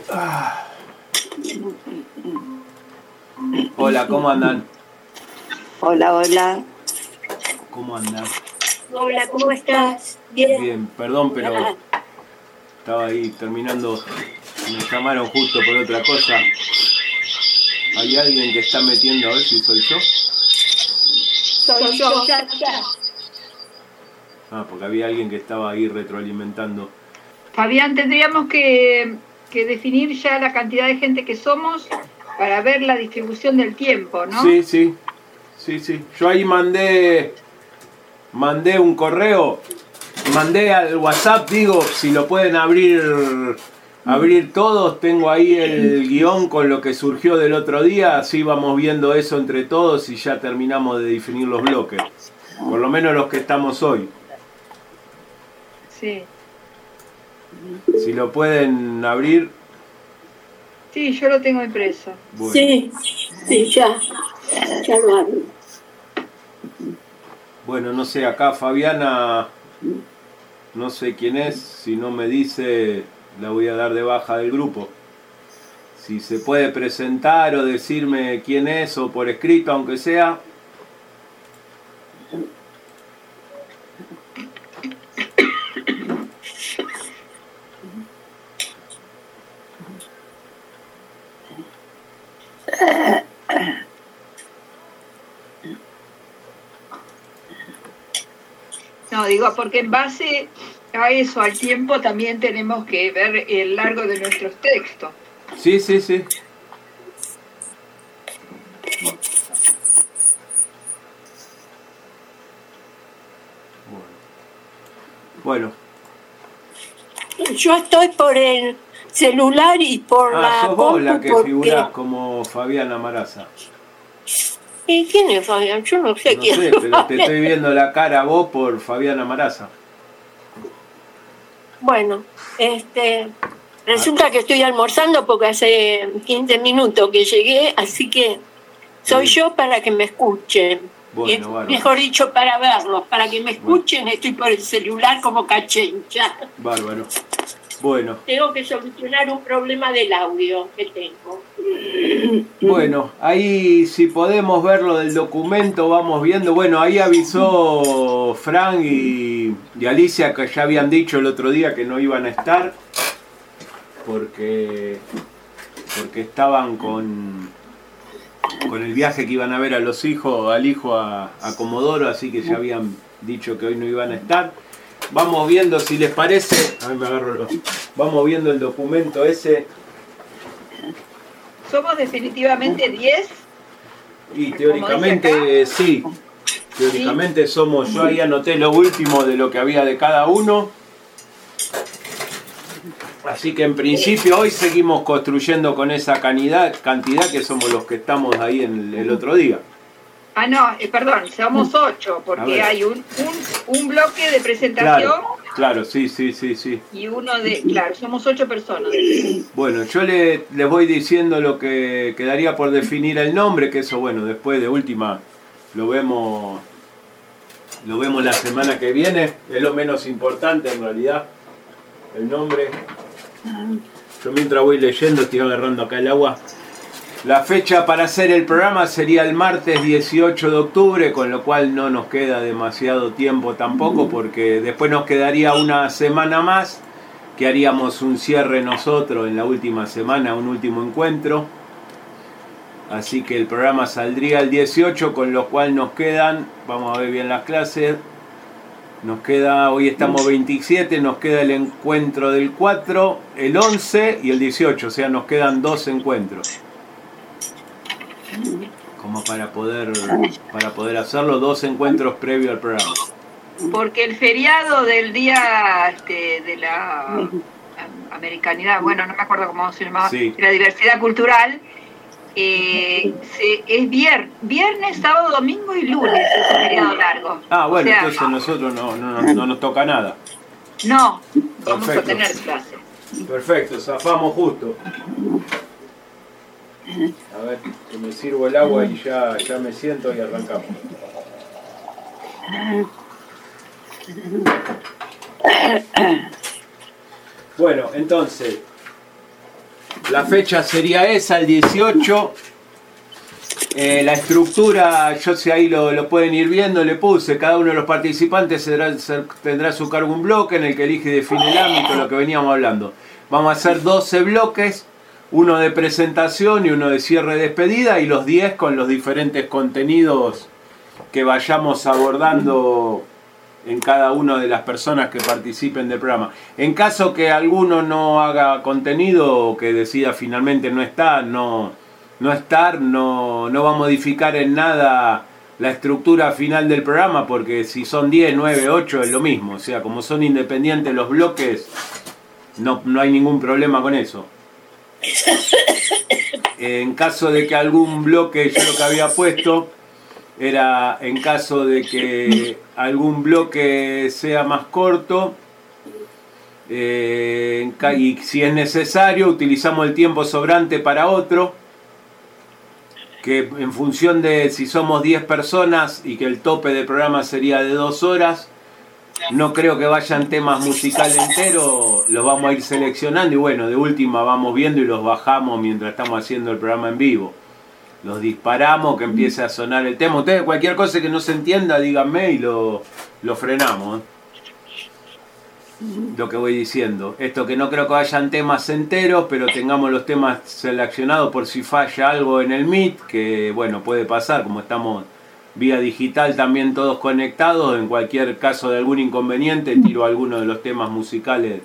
Ah. Hola, ¿cómo andan? Hola, hola. ¿Cómo andan? Hola, ¿cómo estás? Bien. Bien, perdón, pero estaba ahí terminando. Me llamaron justo por otra cosa. Hay alguien que está metiendo, a ver si soy yo. Soy yo, ya. Ah, porque había alguien que estaba ahí retroalimentando. Fabián, tendríamos que definir ya la cantidad de gente que somos para ver la distribución del tiempo, ¿no? Sí. Yo ahí mandé un correo, mandé al WhatsApp, digo, si lo pueden abrir todos. Tengo ahí el guión con lo que surgió del otro día, así vamos viendo eso entre todos y ya terminamos de definir los bloques. Por lo menos los que estamos hoy. Sí. Si lo pueden abrir. Sí, yo lo tengo impreso. Bueno. Sí, ya lo abro. Bueno, no sé, acá Fabiana, no sé quién es, si no me dice, la voy a dar de baja del grupo. Si se puede presentar o decirme quién es, o por escrito, aunque sea. No, digo, porque en base a eso, al tiempo, también tenemos que ver el largo de nuestros textos. Sí. Bueno. Yo estoy por el celular y por la sos vos la compu que figurás como Fabiana Maraza. ¿Y quién es Fabián? Yo no sé quién es. No sé, pero te estoy viendo la cara a vos por Fabiana Maraza. Bueno, resulta que estoy almorzando porque hace 15 minutos que llegué, así que soy yo para que me escuchen. Bueno, bárbaro. Mejor dicho, para verlos, para que me escuchen, estoy por el celular como cachencha. Bárbaro. Bueno. Tengo que solucionar un problema del audio que tengo. Bueno, ahí si podemos ver lo del documento, vamos viendo. Bueno, ahí avisó Frank y Alicia que ya habían dicho el otro día que no iban a estar porque estaban con el viaje que iban a ver al hijo a Comodoro, así que ya habían dicho que hoy no iban a estar. Vamos viendo, si les parece, vamos viendo el documento ese. ¿Somos definitivamente 10? Y teóricamente sí. Teóricamente somos, yo ahí anoté lo último de lo que había de cada uno. Así que en principio hoy seguimos construyendo con esa cantidad que somos los que estamos ahí en el otro día. Ah, no, perdón, somos 8, porque hay un bloque de presentación. Claro, sí. Y uno de, claro, somos 8 personas. Bueno, yo les voy diciendo lo que quedaría por definir el nombre, que eso, bueno, después de última lo vemos la semana que viene, es lo menos importante en realidad, el nombre. Yo mientras voy leyendo estoy agarrando acá el agua. La fecha para hacer el programa sería el martes 18 de octubre, con lo cual no nos queda demasiado tiempo tampoco, porque después nos quedaría una semana más, que haríamos un cierre nosotros en la última semana, un último encuentro. Así que el programa saldría el 18, con lo cual nos quedan, vamos a ver bien las clases, nos queda, hoy estamos 27, nos queda el encuentro del 4, el 11 y el 18, o sea, nos quedan 2 encuentros. Como para poder hacerlo, 2 encuentros previos al programa. Porque el feriado del día de la americanidad, bueno, no me acuerdo cómo se llamaba, sí, de la diversidad cultural, es viernes, sábado, domingo y lunes, es un feriado largo. Ah, bueno, o sea, entonces nosotros no nos toca nada. No, vamos a tener clase. Perfecto, zafamos justo. A ver, que me sirvo el agua y ya me siento y arrancamos. Bueno, entonces, La fecha sería esa, el 18. La estructura, yo sé ahí lo pueden ir viendo, le puse, cada uno de los participantes tendrá a su cargo un bloque en el que elige y define el ámbito, lo que veníamos hablando. Vamos a hacer 12 bloques, uno de presentación y uno de cierre de despedida, y los 10 con los diferentes contenidos que vayamos abordando en cada una de las personas que participen del programa. En caso que alguno no haga contenido o que decida finalmente no estar, no va a modificar en nada la estructura final del programa, porque si son 10, 9, 8 es lo mismo. O sea, como son independientes los bloques, no hay ningún problema con eso. En caso de que algún bloque, yo lo que había puesto era, en caso de que algún bloque sea más corto, y si es necesario, utilizamos el tiempo sobrante para otro, que en función de si somos 10 personas y que el tope del programa sería de 2 horas, no creo que vayan temas musicales enteros, los vamos a ir seleccionando y bueno, de última vamos viendo y los bajamos mientras estamos haciendo el programa en vivo. Los disparamos, que empiece a sonar el tema. Ustedes, cualquier cosa que no se entienda, díganme y lo frenamos. Lo que voy diciendo. Esto que no creo que vayan temas enteros, pero tengamos los temas seleccionados por si falla algo en el Meet, que bueno, puede pasar, como estamos vía digital también todos conectados. En cualquier caso de algún inconveniente, tiro alguno de los temas musicales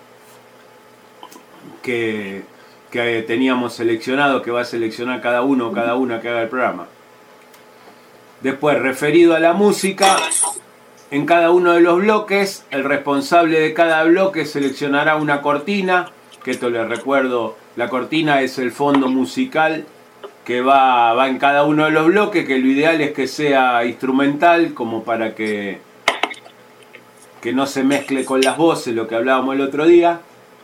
que teníamos seleccionado, que va a seleccionar cada uno o cada una que haga el programa. Después, referido a la música, en cada uno de los bloques, el responsable de cada bloque seleccionará una cortina, que esto les recuerdo, la cortina es el fondo musical que va en cada uno de los bloques, que lo ideal es que sea instrumental, como para que no se mezcle con las voces, lo que hablábamos el otro día.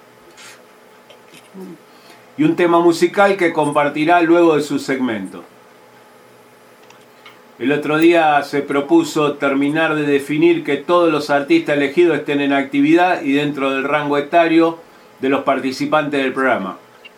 Y un tema musical que compartirá luego de su segmento. El otro día se propuso terminar de definir que todos los artistas elegidos estén en actividad y dentro del rango etario de los participantes del programa.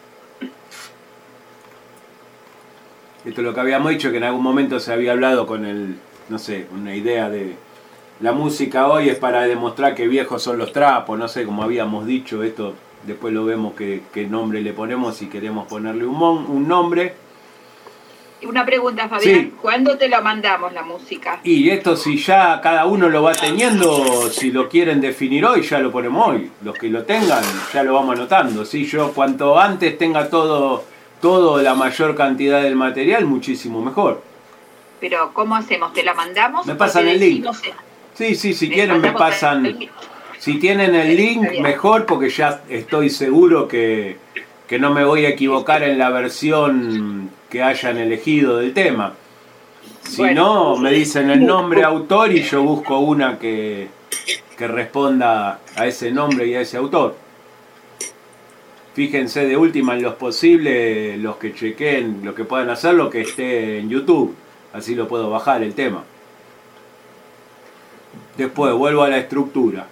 Esto es lo que habíamos dicho, que en algún momento se había hablado con una idea de la música hoy es para demostrar que viejos son los trapos, no sé, como habíamos dicho, esto después lo vemos qué nombre le ponemos, si queremos ponerle un nombre. Una pregunta, Fabián, Sí. ¿Cuándo te lo mandamos la música? Y esto, si ya cada uno lo va teniendo, si lo quieren definir hoy, ya lo ponemos hoy. Los que lo tengan, ya lo vamos anotando. ¿Sí? Yo cuanto antes tenga todo, la mayor cantidad del material, muchísimo mejor. Pero, ¿cómo hacemos? ¿Te la mandamos? Me pasan el link. Sí, si quieren me pasan. Si tienen el link, mejor, porque ya estoy seguro que no me voy a equivocar en la versión que hayan elegido del tema. Si no, me dicen el nombre autor y yo busco una que responda a ese nombre y a ese autor. Fíjense de última en los posibles, los que chequen, lo que puedan hacer, lo que esté en YouTube. Así lo puedo bajar el tema. Después vuelvo a la estructura.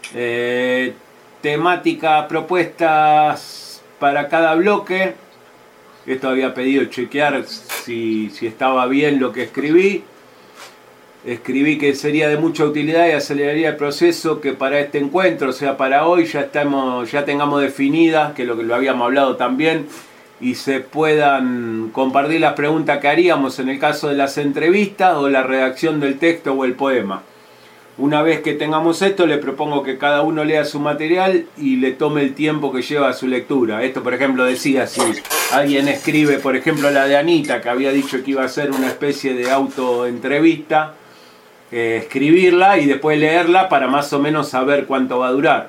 Temática, propuestas para cada bloque. Esto había pedido chequear si estaba bien lo que escribí. Escribí que sería de mucha utilidad y aceleraría el proceso que para este encuentro, o sea, para hoy ya tengamos definidas, que lo habíamos hablado también, y se puedan compartir las preguntas que haríamos en el caso de las entrevistas o la redacción del texto o el poema. Una vez que tengamos esto, le propongo que cada uno lea su material y le tome el tiempo que lleva a su lectura. Esto, por ejemplo, decía, si alguien escribe, por ejemplo, la de Anita, que había dicho que iba a ser una especie de autoentrevista, escribirla y después leerla para más o menos saber cuánto va a durar.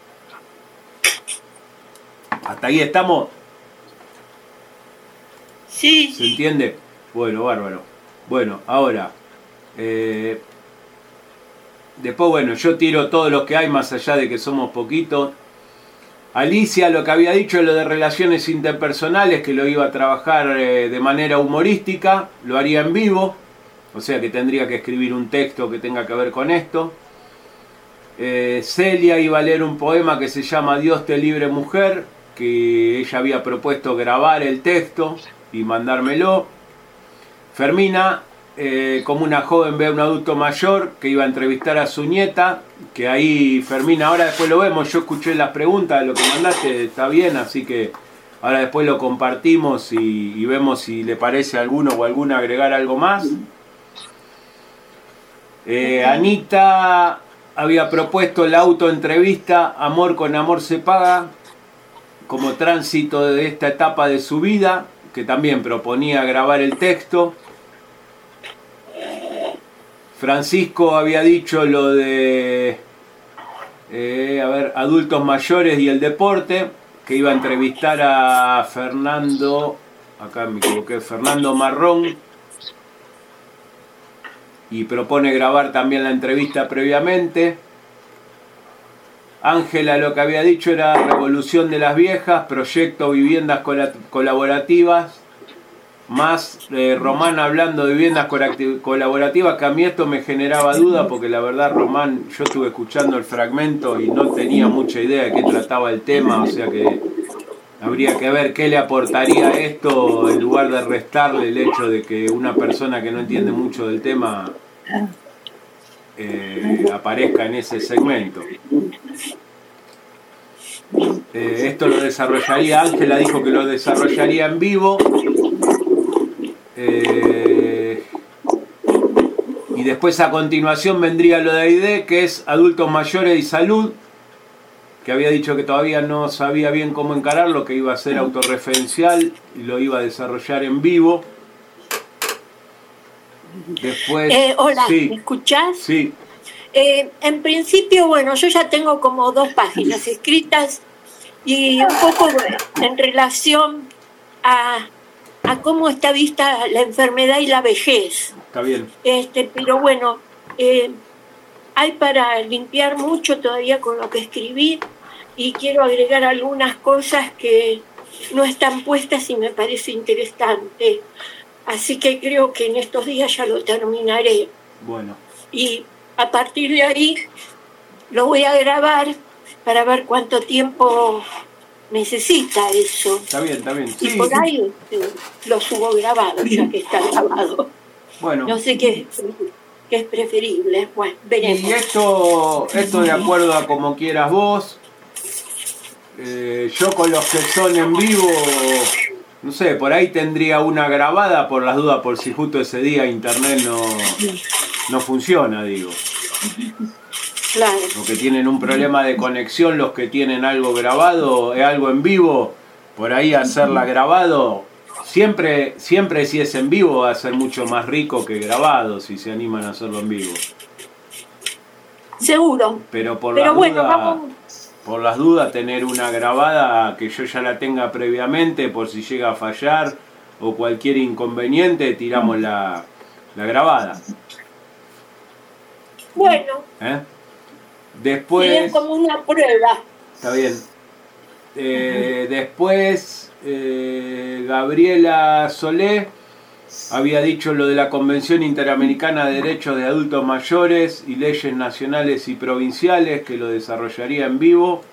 ¿Hasta ahí estamos? Sí. ¿Se entiende? Bueno, bárbaro. Bueno, ahora... Después, bueno, yo tiro todo lo que hay, más allá de que somos poquitos. Alicia, lo que había dicho, lo de relaciones interpersonales, que lo iba a trabajar de manera humorística, lo haría en vivo, o sea que tendría que escribir un texto que tenga que ver con esto. Celia iba a leer un poema que se llama Dios te libre mujer, que ella había propuesto grabar el texto y mandármelo. Fermina, como una joven ve a un adulto mayor que iba a entrevistar a su nieta, que ahí Fermina, ahora después lo vemos, yo escuché las preguntas, lo que mandaste está bien, así que ahora después lo compartimos y vemos si le parece a alguno o alguna agregar algo más. Anita había propuesto la autoentrevista Amor con amor se paga como tránsito de esta etapa de su vida, que también proponía grabar el texto. Francisco había dicho lo de adultos mayores y el deporte, que iba a entrevistar a Fernando, acá me equivoqué, Fernando Marrón, y propone grabar también la entrevista previamente. Ángela lo que había dicho era Revolución de las Viejas, proyecto viviendas colaborativas, más Román hablando de viviendas colaborativas, que a mí esto me generaba duda, porque la verdad, Román, yo estuve escuchando el fragmento y no tenía mucha idea de qué trataba el tema, o sea que habría que ver qué le aportaría esto en lugar de restarle el hecho de que una persona que no entiende mucho del tema aparezca en ese segmento. Esto lo desarrollaría, Ángela dijo que lo desarrollaría en vivo. Y después a continuación vendría lo de AID, que es adultos mayores y salud, que había dicho que todavía no sabía bien cómo encararlo, que iba a ser autorreferencial y lo iba a desarrollar en vivo. Después, hola, sí, ¿me escuchás? Sí. En principio, bueno, yo ya tengo como 2 páginas escritas y un poco en relación a cómo está vista la enfermedad y la vejez. Está bien. Pero bueno, hay para limpiar mucho todavía con lo que escribí y quiero agregar algunas cosas que no están puestas y me parece interesante. Así que creo que en estos días ya lo terminaré. Bueno. Y a partir de ahí lo voy a grabar para ver cuánto tiempo necesita eso. Está bien, está bien. Y sí, por ahí lo subo grabado, ya que está grabado. Bueno. No sé qué es preferible. Bueno, veremos. Y esto de acuerdo a como quieras vos. Yo con los que son en vivo, no sé, por ahí tendría una grabada por las dudas, por si justo ese día internet no funciona, digo. Claro. O que tienen un problema de conexión, los que tienen algo grabado, algo en vivo, por ahí hacerla grabado, siempre si es en vivo va a ser mucho más rico que grabado, si se animan a hacerlo en vivo. Seguro. Pero bueno, vamos. Por las dudas, tener una grabada que yo ya la tenga previamente, por si llega a fallar o cualquier inconveniente, tiramos la grabada. Bueno. Después. Sería como una prueba. Está bien. Después, Gabriela Solé había dicho lo de la Convención Interamericana de Derechos de Adultos Mayores y leyes nacionales y provinciales, que lo desarrollaría en vivo.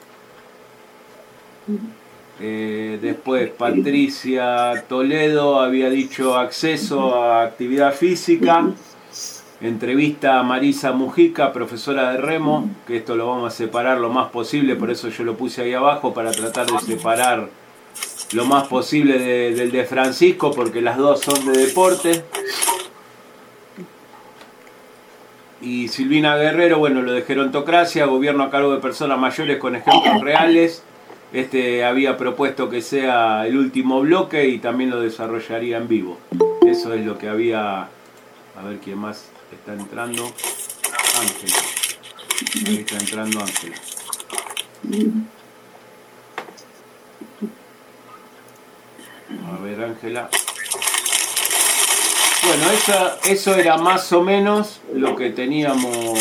Después, Patricia Toledo había dicho acceso a actividad física. Entrevista a Marisa Mujica, profesora de remo, que esto lo vamos a separar lo más posible, por eso yo lo puse ahí abajo, para tratar de separar lo más posible del de Francisco, porque las dos son de deporte. Y Silvina Guerrero, bueno, lo de gerontocracia, gobierno a cargo de personas mayores con ejemplos reales. Había propuesto que sea el último bloque y también lo desarrollaría en vivo. Eso es lo que había. A ver quién más está entrando. Ángela. Ahí está entrando Ángela. A ver, Ángela. Bueno, eso era más o menos lo que teníamos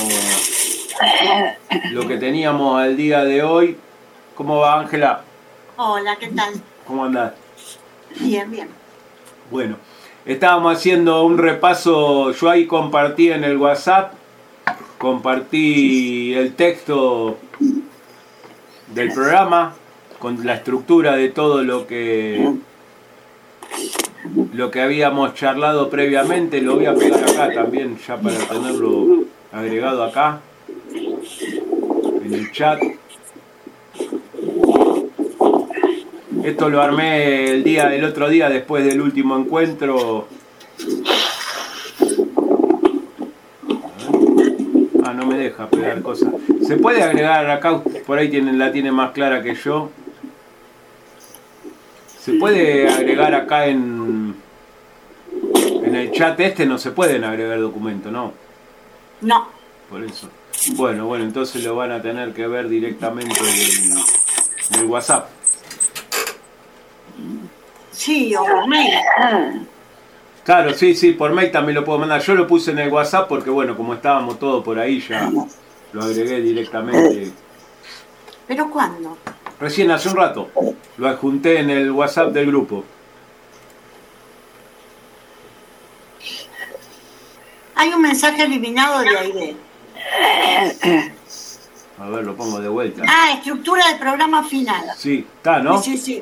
al día de hoy. ¿Cómo va, Ángela? Hola, ¿qué tal? ¿Cómo andás? Bien, bien. Bueno, estábamos haciendo un repaso. Yo ahí compartí en el WhatsApp, compartí el texto del programa. con la estructura de todo lo que habíamos charlado previamente. Lo voy a pegar acá también, ya para tenerlo agregado acá en el chat. Esto lo armé el otro día después del último encuentro. No me deja pegar cosas. Se puede agregar acá, por ahí la tiene más clara que yo. Se puede agregar acá en el chat no se pueden agregar documentos, ¿no? No. Por eso. Bueno, entonces lo van a tener que ver directamente en el WhatsApp. Sí, o por mail. Claro, sí, por mail también lo puedo mandar. Yo lo puse en el WhatsApp porque, bueno, como estábamos todos por ahí, ya lo agregué directamente. ¿Pero cuándo? Recién hace un rato. Lo adjunté en el WhatsApp del grupo. Hay un mensaje eliminado de Aide. A ver, lo pongo de vuelta. Estructura del programa final. Sí, está, ¿no? Sí.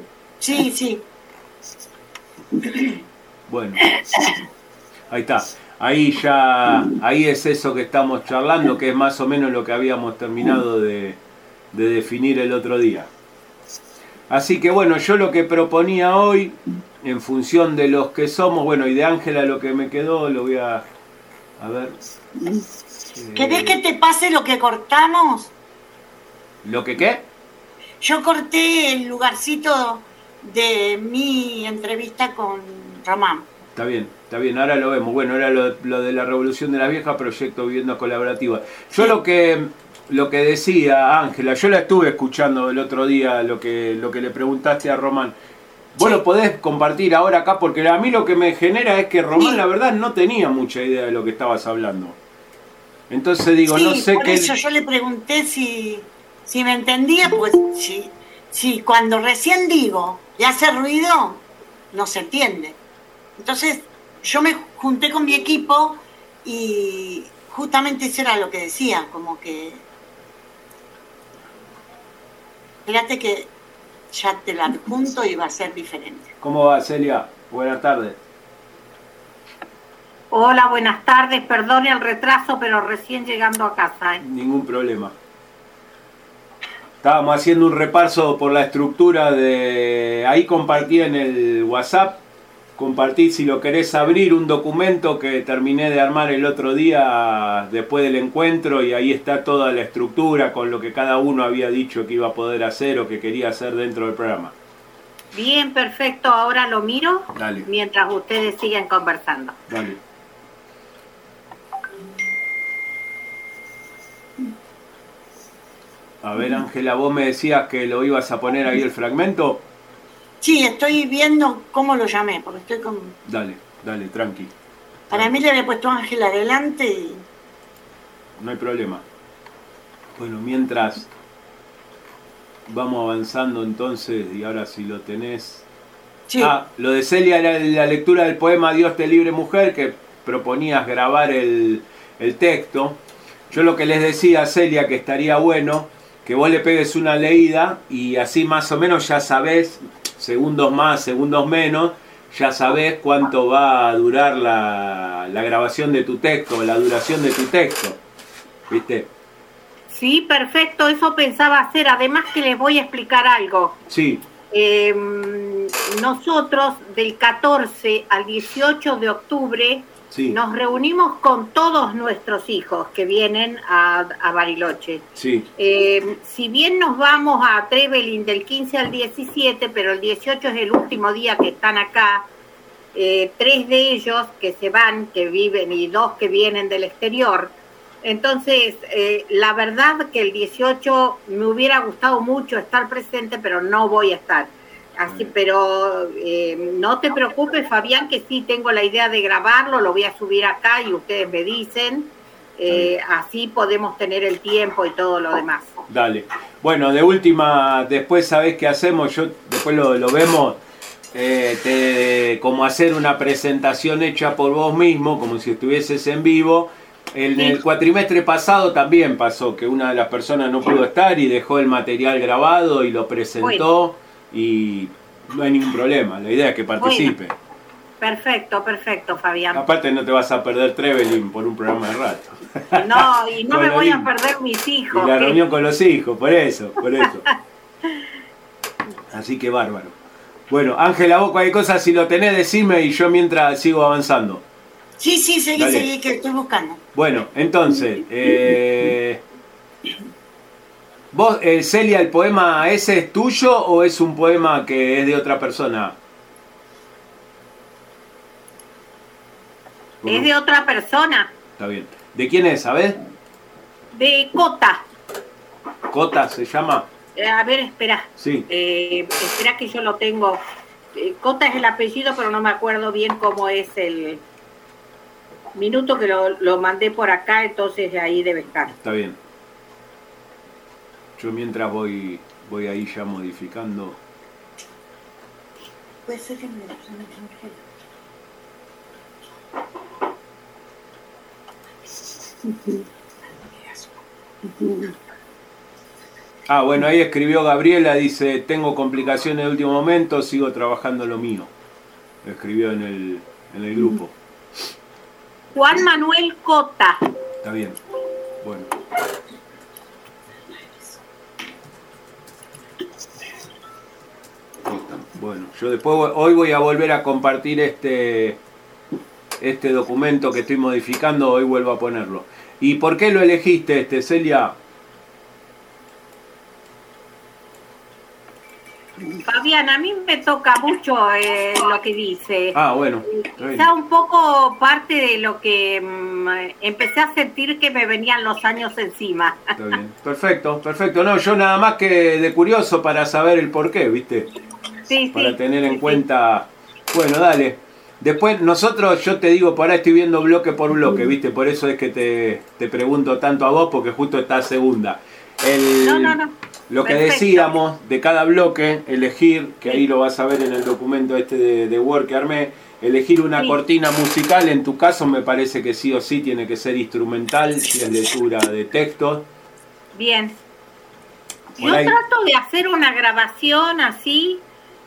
Bueno, ahí está. Ahí es eso que estamos charlando, que es más o menos lo que habíamos terminado de definir el otro día. Así que bueno, yo lo que proponía hoy, en función de los que somos, bueno, y de Ángela lo que me quedó, lo voy a ver. ¿Querés que te pase lo que cortamos? ¿Lo que qué? Yo corté el lugarcito de mi entrevista con Román. Está bien, ahora lo vemos. Bueno, era lo de la Revolución de las Viejas, proyecto Vivienda Colaborativa. Yo Sí. lo que decía Ángela, yo la estuve escuchando el otro día, lo que le preguntaste a Román. Vos lo podés compartir ahora acá, porque a mí lo que me genera es que Román, Sí. la verdad, no tenía mucha idea de lo que estabas hablando. Entonces digo, no sé por qué... eso yo le pregunté si me entendía, pues sí, cuando recién digo y hace ruido, no se entiende. Entonces yo me junté con mi equipo y justamente eso era lo que decía, como que... Fíjate que ya te la adjunto y va a ser diferente. ¿Cómo va, Celia? Buenas tardes. Hola, buenas tardes. Perdone el retraso, pero recién llegando a casa. Ningún problema. Estábamos haciendo un repaso por la estructura de... Ahí compartí en el WhatsApp. Compartí, si lo querés abrir, un documento que terminé de armar el otro día después del encuentro, y ahí está toda la estructura con lo que cada uno había dicho que iba a poder hacer o que quería hacer dentro del programa. Bien, perfecto. Ahora lo miro. Dale. Mientras ustedes siguen conversando. Dale. A ver, Ángela, vos me decías que lo ibas a poner ahí el fragmento. Sí, estoy viendo cómo lo llamé, porque estoy con... Dale, tranqui. Para mí le había puesto Ángel adelante y... No hay problema. Bueno, mientras vamos avanzando entonces, y ahora si lo tenés... Sí. Lo de Celia era la lectura del poema Dios te libre mujer, que proponías grabar el texto. Yo lo que les decía a Celia, que estaría bueno que vos le pegues una leída y así más o menos ya sabés, segundos más, segundos menos, ya sabés cuánto va a durar la grabación de tu texto, la duración de tu texto, ¿viste? Sí, perfecto, eso pensaba hacer. Además que les voy a explicar algo. Sí. Nosotros del 14 al 18 de octubre Sí. nos reunimos con todos nuestros hijos que vienen a Bariloche. Sí. Si bien nos vamos a Trevelin del 15 al 17, pero el 18 es el último día que están acá, 3 de ellos que se van, que viven, y 2 que vienen del exterior. Entonces, la verdad que el 18 me hubiera gustado mucho estar presente, pero no voy a estar. Así, pero no te preocupes, Fabián, que sí tengo la idea de grabarlo, lo voy a subir acá y ustedes me dicen, así podemos tener el tiempo y todo lo demás. Dale. Bueno, de última, después sabés qué hacemos, yo después lo vemos, como hacer una presentación hecha por vos mismo, como si estuvieses en vivo, En el cuatrimestre pasado también pasó que una de las personas no pudo estar y dejó el material grabado y lo presentó y no hay ningún problema. La idea es que participe. Bueno. Perfecto, Fabián. Aparte no te vas a perder Trevelin por un programa de radio. No, y no me voy a perder mis hijos. Y la reunión con los hijos, por eso. Así que bárbaro. Bueno, Ángela, vos cualquier cosa, si lo tenés, decime y yo mientras sigo avanzando. Sí, seguí, que estoy buscando. Bueno, entonces, vos, Celia, ¿el poema ese es tuyo o es un poema que es de otra persona? Es de otra persona. Está bien. ¿De quién es, sabés? De Cota. ¿Cota se llama? A ver, espera. Sí. Espera que yo lo tengo. Cota es el apellido, pero no me acuerdo bien cómo es el minuto que lo mandé por acá, entonces ahí debe estar. Está bien. Yo mientras voy ahí ya modificando. Puede ser que me lo puse en el extranjero. Ah, bueno, ahí escribió Gabriela, dice, tengo complicaciones de último momento, sigo trabajando lo mío. Lo escribió en el grupo. Juan Manuel Cota. Está bien. Bueno. Bueno, yo después hoy voy a volver a compartir este documento que estoy modificando, hoy vuelvo a ponerlo. ¿Y por qué lo elegiste, Celia? Fabián, a mí me toca mucho lo que dice. Ah, bueno. Quizá un poco parte de lo que empecé a sentir que me venían los años encima. Está bien. Perfecto. No, yo nada más que de curioso para saber el por qué, ¿viste? Sí, para tener en cuenta. Bueno, dale. Después nosotros, yo te digo, por ahí estoy viendo bloque por bloque, ¿viste? Por eso es que te pregunto tanto a vos, porque justo está segunda. No. Lo que decíamos de cada bloque, elegir, que ahí lo vas a ver en el documento de Word que armé, elegir una cortina musical, en tu caso me parece que sí o sí tiene que ser instrumental, si es lectura de textos. Bien. Yo trato de hacer una grabación así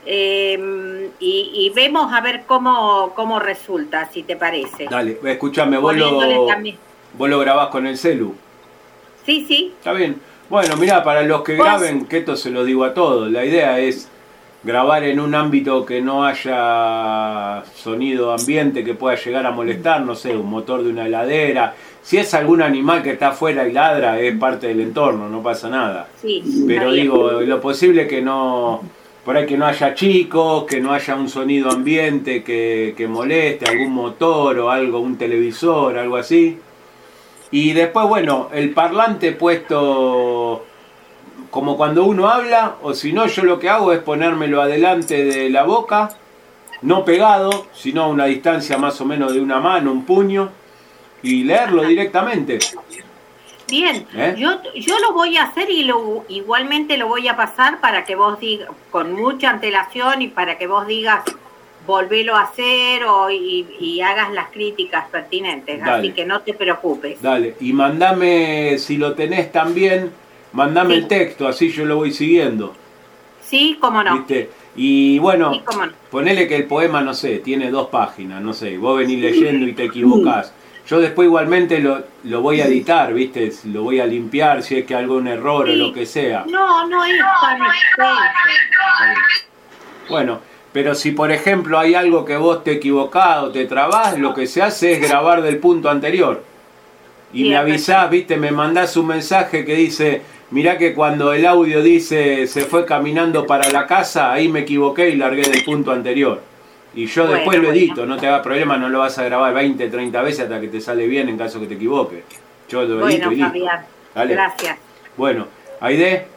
y vemos a ver cómo resulta, si te parece. Dale, escúchame, vos lo grabás con el celu. Sí. Está bien. Bueno, mirá, para los que graben, que esto se lo digo a todos, la idea es grabar en un ámbito que no haya sonido ambiente que pueda llegar a molestar, no sé, un motor de una heladera. Si es algún animal que está afuera y ladra, es parte del entorno, no pasa nada. Sí, pero digo, lo posible que no, por ahí que no haya chicos, que no haya un sonido ambiente que moleste, algún motor o algo, un televisor, algo así. Y después, bueno, el parlante puesto como cuando uno habla, o si no, yo lo que hago es ponérmelo adelante de la boca, no pegado, sino a una distancia más o menos de una mano, un puño, y leerlo directamente. Bien, yo lo voy a hacer y igualmente lo voy a pasar para que vos digas, con mucha antelación y para que vos digas, volvelo a hacer y hagas las críticas pertinentes. Dale. Así que no te preocupes. Dale, y mandame, si lo tenés también, mandame el texto, así yo lo voy siguiendo. Sí, cómo no. ¿Viste? Y bueno, sí, cómo no. Ponele que el poema, no sé, tiene 2 páginas, no sé, vos venís leyendo y te equivocás. Yo después igualmente lo voy a editar, ¿viste? Lo voy a limpiar si es que algún error o lo que sea. No es tan extenso. Bueno, pero si por ejemplo hay algo que vos te equivocás o te trabás, lo que se hace es grabar del punto anterior. Y me avisás, ¿viste? Me mandás un mensaje que dice, mirá que cuando el audio dice se fue caminando para la casa, ahí me equivoqué y largué del punto anterior. Y yo después lo edito, no te hagas problema, no lo vas a grabar 20, 30 veces hasta que te sale bien en caso que te equivoques. Yo lo edito y listo. Fabián, gracias. Bueno, Aide.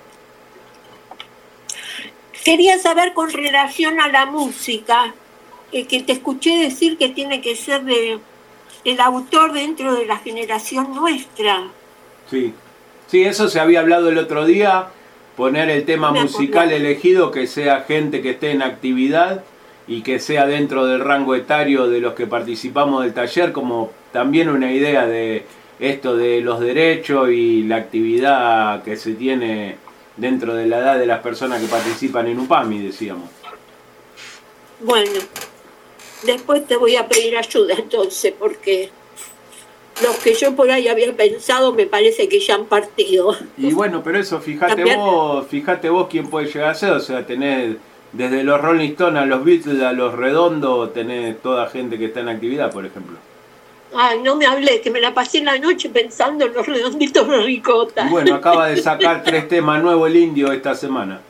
Quería saber con relación a la música, que te escuché decir que tiene que ser el autor dentro de la generación nuestra. Sí, eso se había hablado el otro día, poner el tema musical elegido que sea gente que esté en actividad y que sea dentro del rango etario de los que participamos del taller, como también una idea de esto de los derechos y la actividad que se tiene dentro de la edad de las personas que participan en UPAMI, decíamos. Bueno, después te voy a pedir ayuda entonces, porque los que yo por ahí había pensado me parece que ya han partido. Y bueno, pero eso, fíjate vos quién puede llegar a ser, o sea, tenés desde los Rolling Stones a los Beatles a los Redondos, tenés toda gente que está en actividad, por ejemplo. Ay, no me hablé, que me la pasé la noche pensando en los Redonditos de Ricota. Y bueno, acaba de sacar 3 temas nuevos el Indio esta semana.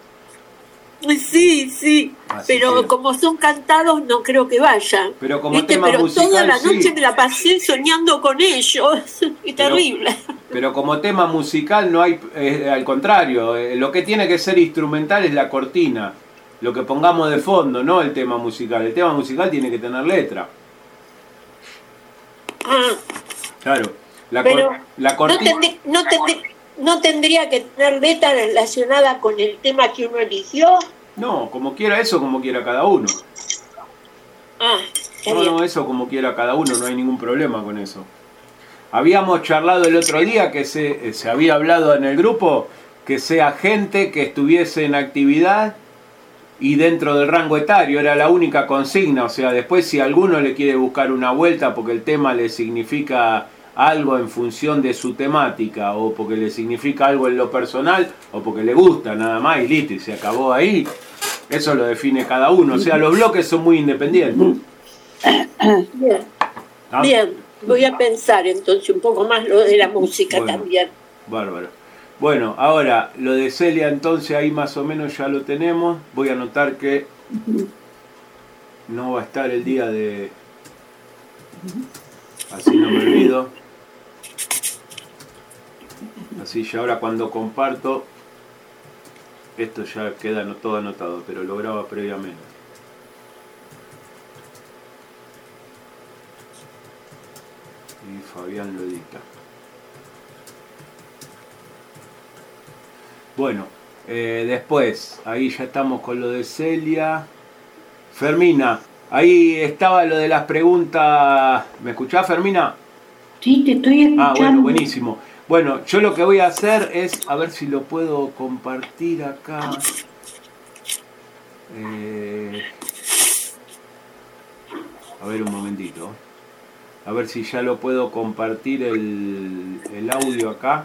Sí, así pero que, como son cantados no creo que vayan. Pero como ¿viste? tema Pero musical, toda la noche sí. me la pasé soñando con ellos. Y terrible. Pero como tema musical no hay, al contrario, lo que tiene que ser instrumental es la cortina, lo que pongamos de fondo, no el tema musical. El tema musical tiene que tener letra. Ah, Claro, pero la cortina... no tendría que tener letra relacionada con el tema que uno eligió. No, como quiera eso, como quiera cada uno. Ah, está bien. No, eso como quiera cada uno, no hay ningún problema con eso. Habíamos charlado el otro día que se había hablado en el grupo que sea gente que estuviese en actividad y dentro del rango etario, era la única consigna. O sea, después si alguno le quiere buscar una vuelta porque el tema le significa algo en función de su temática, o porque le significa algo en lo personal, o porque le gusta nada más y listo, y se acabó ahí, eso lo define cada uno. O sea, los bloques son muy independientes. Bien, ¿Ah? bien, voy a pensar entonces un poco más lo de la música Bueno. también. Bárbaro. Bueno, ahora, lo de Celia entonces ahí más o menos ya lo tenemos. Voy a anotar que no va a estar el día de... Así no me olvido. Así ya ahora cuando comparto, esto ya queda todo anotado, pero lo graba previamente. Y Fabián lo edita. Bueno, después, ahí ya estamos con lo de Celia. Fermina, ahí estaba lo de las preguntas. ¿Me escuchás, Fermina? Sí, te estoy escuchando. Ah, bueno, buenísimo. Bueno, yo lo que voy a hacer es, a ver si lo puedo compartir acá. A ver un momentito. A ver si ya lo puedo compartir el audio acá.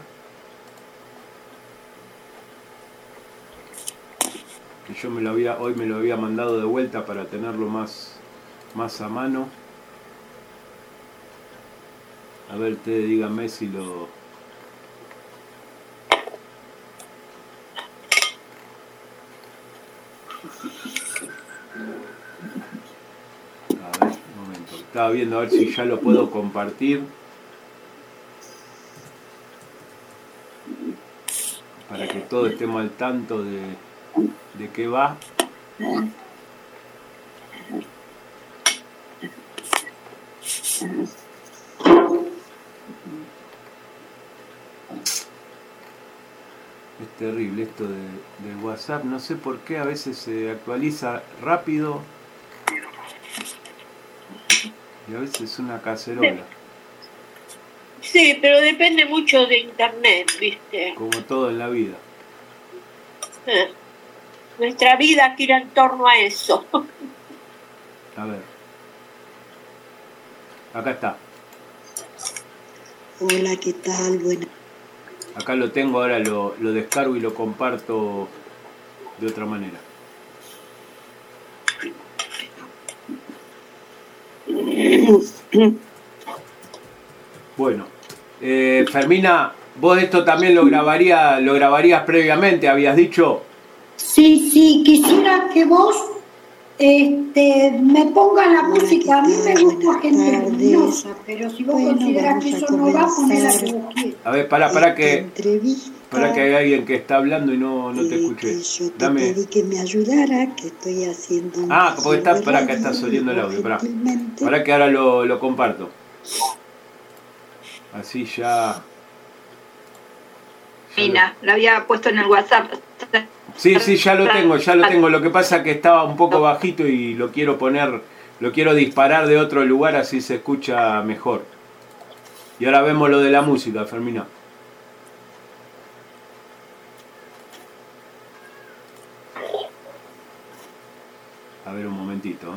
Que yo hoy me lo había mandado de vuelta para tenerlo más a mano. A ver, ustedes díganme si lo... A ver, un momento. Estaba viendo a ver si ya lo puedo compartir. Para que todos estemos al tanto de qué va. Es terrible esto de WhatsApp, no sé por qué a veces se actualiza rápido y a veces es una cacerola. Sí, pero depende mucho de internet, ¿viste? Como todo en la vida. Nuestra vida gira en torno a eso. A ver. Acá está. Hola, ¿qué tal? Bueno. Acá lo tengo, ahora lo descargo y lo comparto de otra manera. Bueno, Fermina, vos esto también lo grabarías previamente, habías dicho. Sí, quisiera que vos me pongas la música. A mí me gusta gente luminosa, pero si vos considerás que eso no va, poné la que vos quieras. A ver, para que hay alguien que está hablando y no te escuché. Yo te pedí que me ayudara, que estoy haciendo un porque está, para que está saliendo el audio, para que ahora lo comparto. Así ya... Mina, lo había puesto en el WhatsApp. Sí, ya lo tengo. Lo que pasa es que estaba un poco bajito y lo quiero disparar de otro lugar, así se escucha mejor. Y ahora vemos lo de la música, Fermina. A ver un momentito,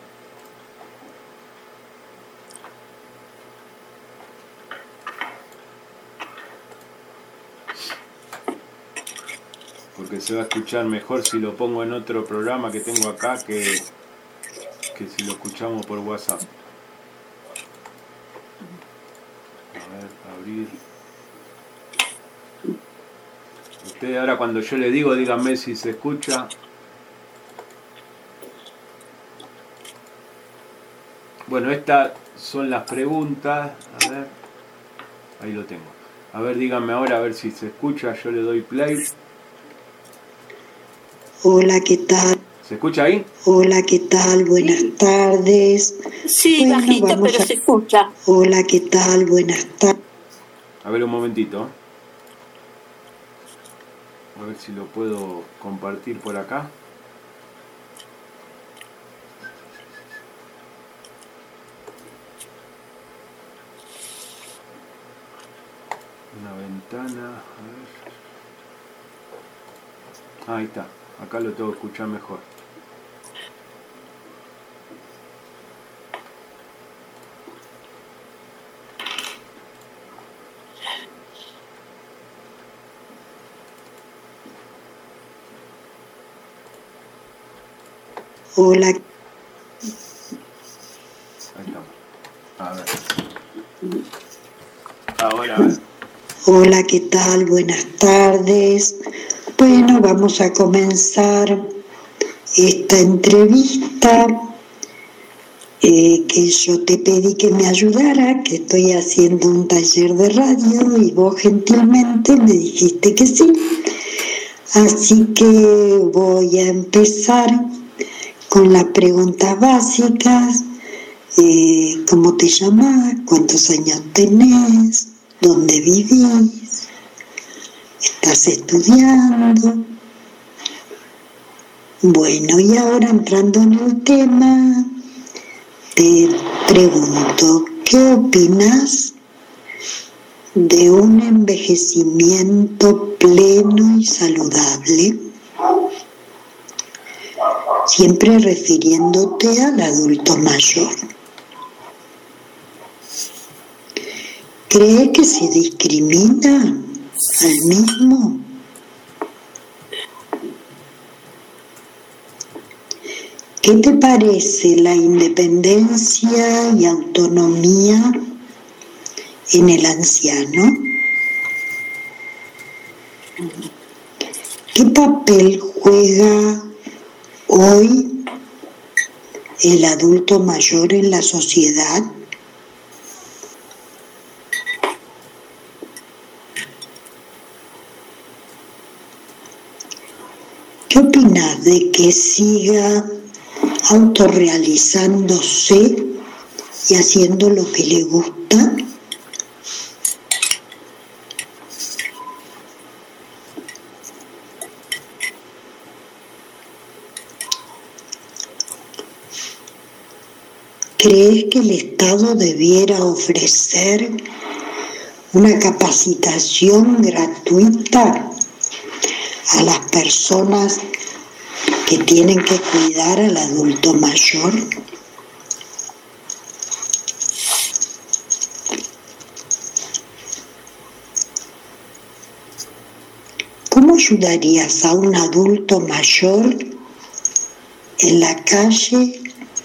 Porque se va a escuchar mejor si lo pongo en otro programa que tengo acá que si lo escuchamos por WhatsApp. A ver, abrir. Ustedes ahora cuando yo le digo, díganme si se escucha. Bueno, estas son las preguntas. A ver. Ahí lo tengo. A ver, díganme ahora a ver si se escucha. Yo le doy play. Hola, ¿qué tal? ¿Se escucha ahí? Hola, ¿qué tal? Buenas tardes. Sí, Bueno, bajito, vamos pero a- se escucha. Hola, ¿qué tal? Buenas tardes. A ver un momentito. A ver si lo puedo compartir por acá. Una ventana. A ver. Ahí está. Acá lo tengo que escuchar mejor. Hola, Ahí estamos. A ver. Ahora, a ver. hola, ¿qué tal? Buenas tardes. Bueno, vamos a comenzar esta entrevista que yo te pedí que me ayudara, que estoy haciendo un taller de radio y vos gentilmente me dijiste que sí. Así que voy a empezar con las preguntas básicas. ¿Cómo te llamás? ¿Cuántos años tenés? ¿Dónde vivís? ¿Estás estudiando? Bueno, y ahora entrando en el tema, te pregunto, ¿qué opinas de un envejecimiento pleno y saludable? Siempre refiriéndote al adulto mayor. ¿Cree que se discrimina al mismo? ¿Qué te parece la independencia y autonomía en el anciano? ¿Qué papel juega hoy el adulto mayor en la sociedad? ¿Qué opinas de que siga autorrealizándose y haciendo lo que le gusta? ¿Crees que el Estado debiera ofrecer una capacitación gratuita a las personas que tienen que cuidar al adulto mayor? ¿Cómo ayudarías a un adulto mayor en la calle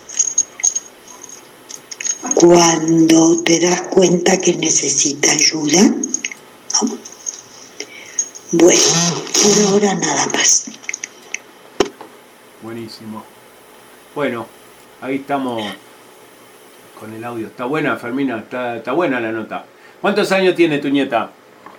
cuando te das cuenta que necesita ayuda? ¿No? Bueno, por ahora nada más. Buenísimo. Bueno, ahí estamos con el audio. Está buena, Fermina, está buena la nota. ¿Cuántos años tiene tu nieta?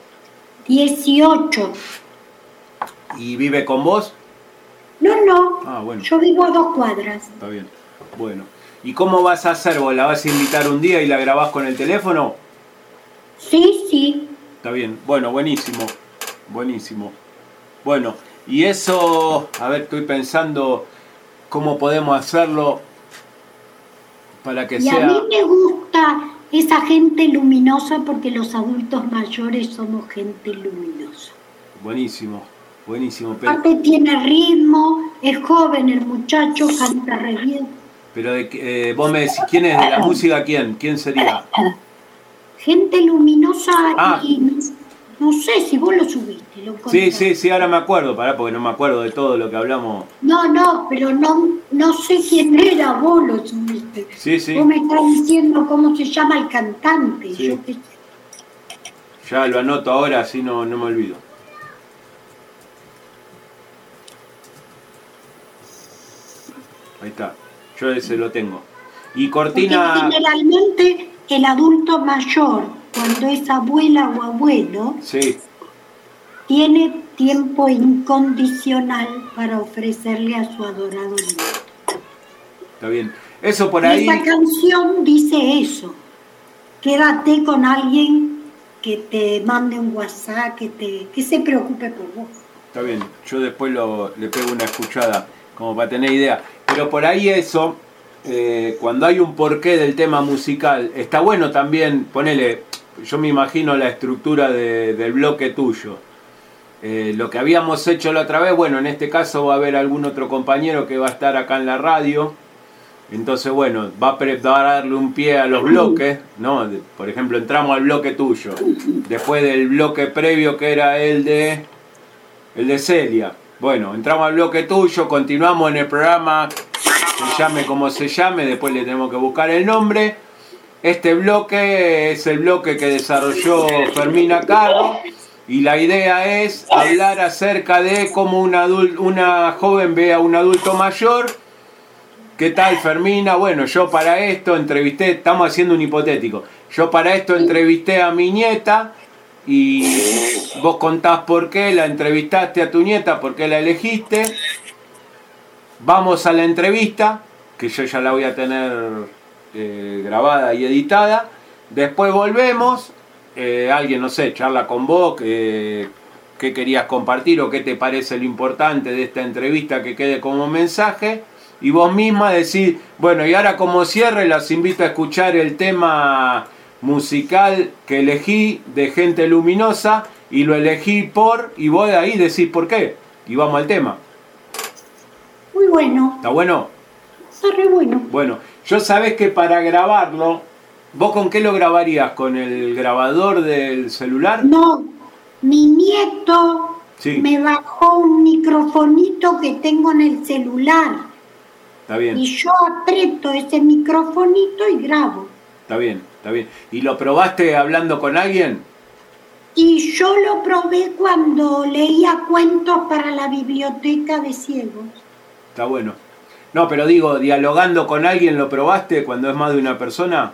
18. ¿Y vive con vos? No, Ah, bueno, yo vivo a 2 cuadras. está bien. Bueno. ¿Y cómo vas a hacer vos? ¿La vas a invitar un día y la grabás con el teléfono? Sí. Está bien. Bueno, buenísimo. Buenísimo. Bueno, y eso, a ver, estoy pensando cómo podemos hacerlo para que Y a sea... mí me gusta esa gente luminosa, porque los adultos mayores somos gente luminosa. Buenísimo, buenísimo. Aparte tiene ritmo, es joven el muchacho, canta re bien. Pero vos me decís, ¿quién es de la música? ¿Quién sería? Gente luminosa Ah. y no sé si vos lo subiste. Lo encontraste. Sí, ahora me acuerdo, porque no me acuerdo de todo lo que hablamos. No, pero no sé quién era, vos lo subiste. Sí. Vos me estás diciendo cómo se llama el cantante. Sí. Yo qué sé. Ya lo anoto ahora, así no me olvido. Ahí está, yo ese lo tengo. Y Porque cortina... generalmente el adulto mayor, cuando es abuela o abuelo, Sí, tiene tiempo incondicional para ofrecerle a su adorado nieto. está bien. Eso por Y ahí... esa canción dice eso. Quédate con alguien que te mande un WhatsApp, que se preocupe por vos. Está bien, yo después le pego una escuchada, como para tener idea. Pero por ahí eso, cuando hay un porqué del tema musical, está bueno también, ponele, yo me imagino la estructura del bloque tuyo. Lo que habíamos hecho la otra vez, bueno, en este caso va a haber algún otro compañero que va a estar acá en la radio. Entonces, bueno, va a prepararle un pie a los bloques, ¿no? Por ejemplo, entramos al bloque tuyo. Después del bloque previo que era el de Celia. Bueno, entramos al bloque tuyo, continuamos en el programa, se llame como se llame, después le tenemos que buscar el nombre. Este bloque es el bloque que desarrolló Fermina Carro y la idea es hablar acerca de cómo una joven ve a un adulto mayor. ¿Qué tal, Fermina? Bueno, yo para esto entrevisté, estamos haciendo un hipotético, yo para esto entrevisté a mi nieta y vos contás por qué la entrevistaste a tu nieta, por qué la elegiste. Vamos a la entrevista, que yo ya la voy a tener grabada y editada. Después volvemos, alguien, no sé, charla con vos, qué querías compartir o qué te parece lo importante de esta entrevista que quede como mensaje. Y vos misma decís, bueno, y ahora como cierre las invito a escuchar el tema musical que elegí de Gente Luminosa y lo elegí y vos de ahí decís por qué. Y vamos al tema. Muy bueno. ¿Está bueno? Está re bueno. Bueno, yo sabés que para grabarlo, ¿vos con qué lo grabarías? ¿Con el grabador del celular? No, mi nieto Sí. me bajó un microfonito que tengo en el celular. Está bien, Y yo aprieto ese microfonito y grabo. está bien. ¿Y lo probaste hablando con alguien? Y yo lo probé cuando leía cuentos para la biblioteca de ciegos. Está bueno. No, pero digo, dialogando con alguien, ¿lo probaste cuando es más de una persona?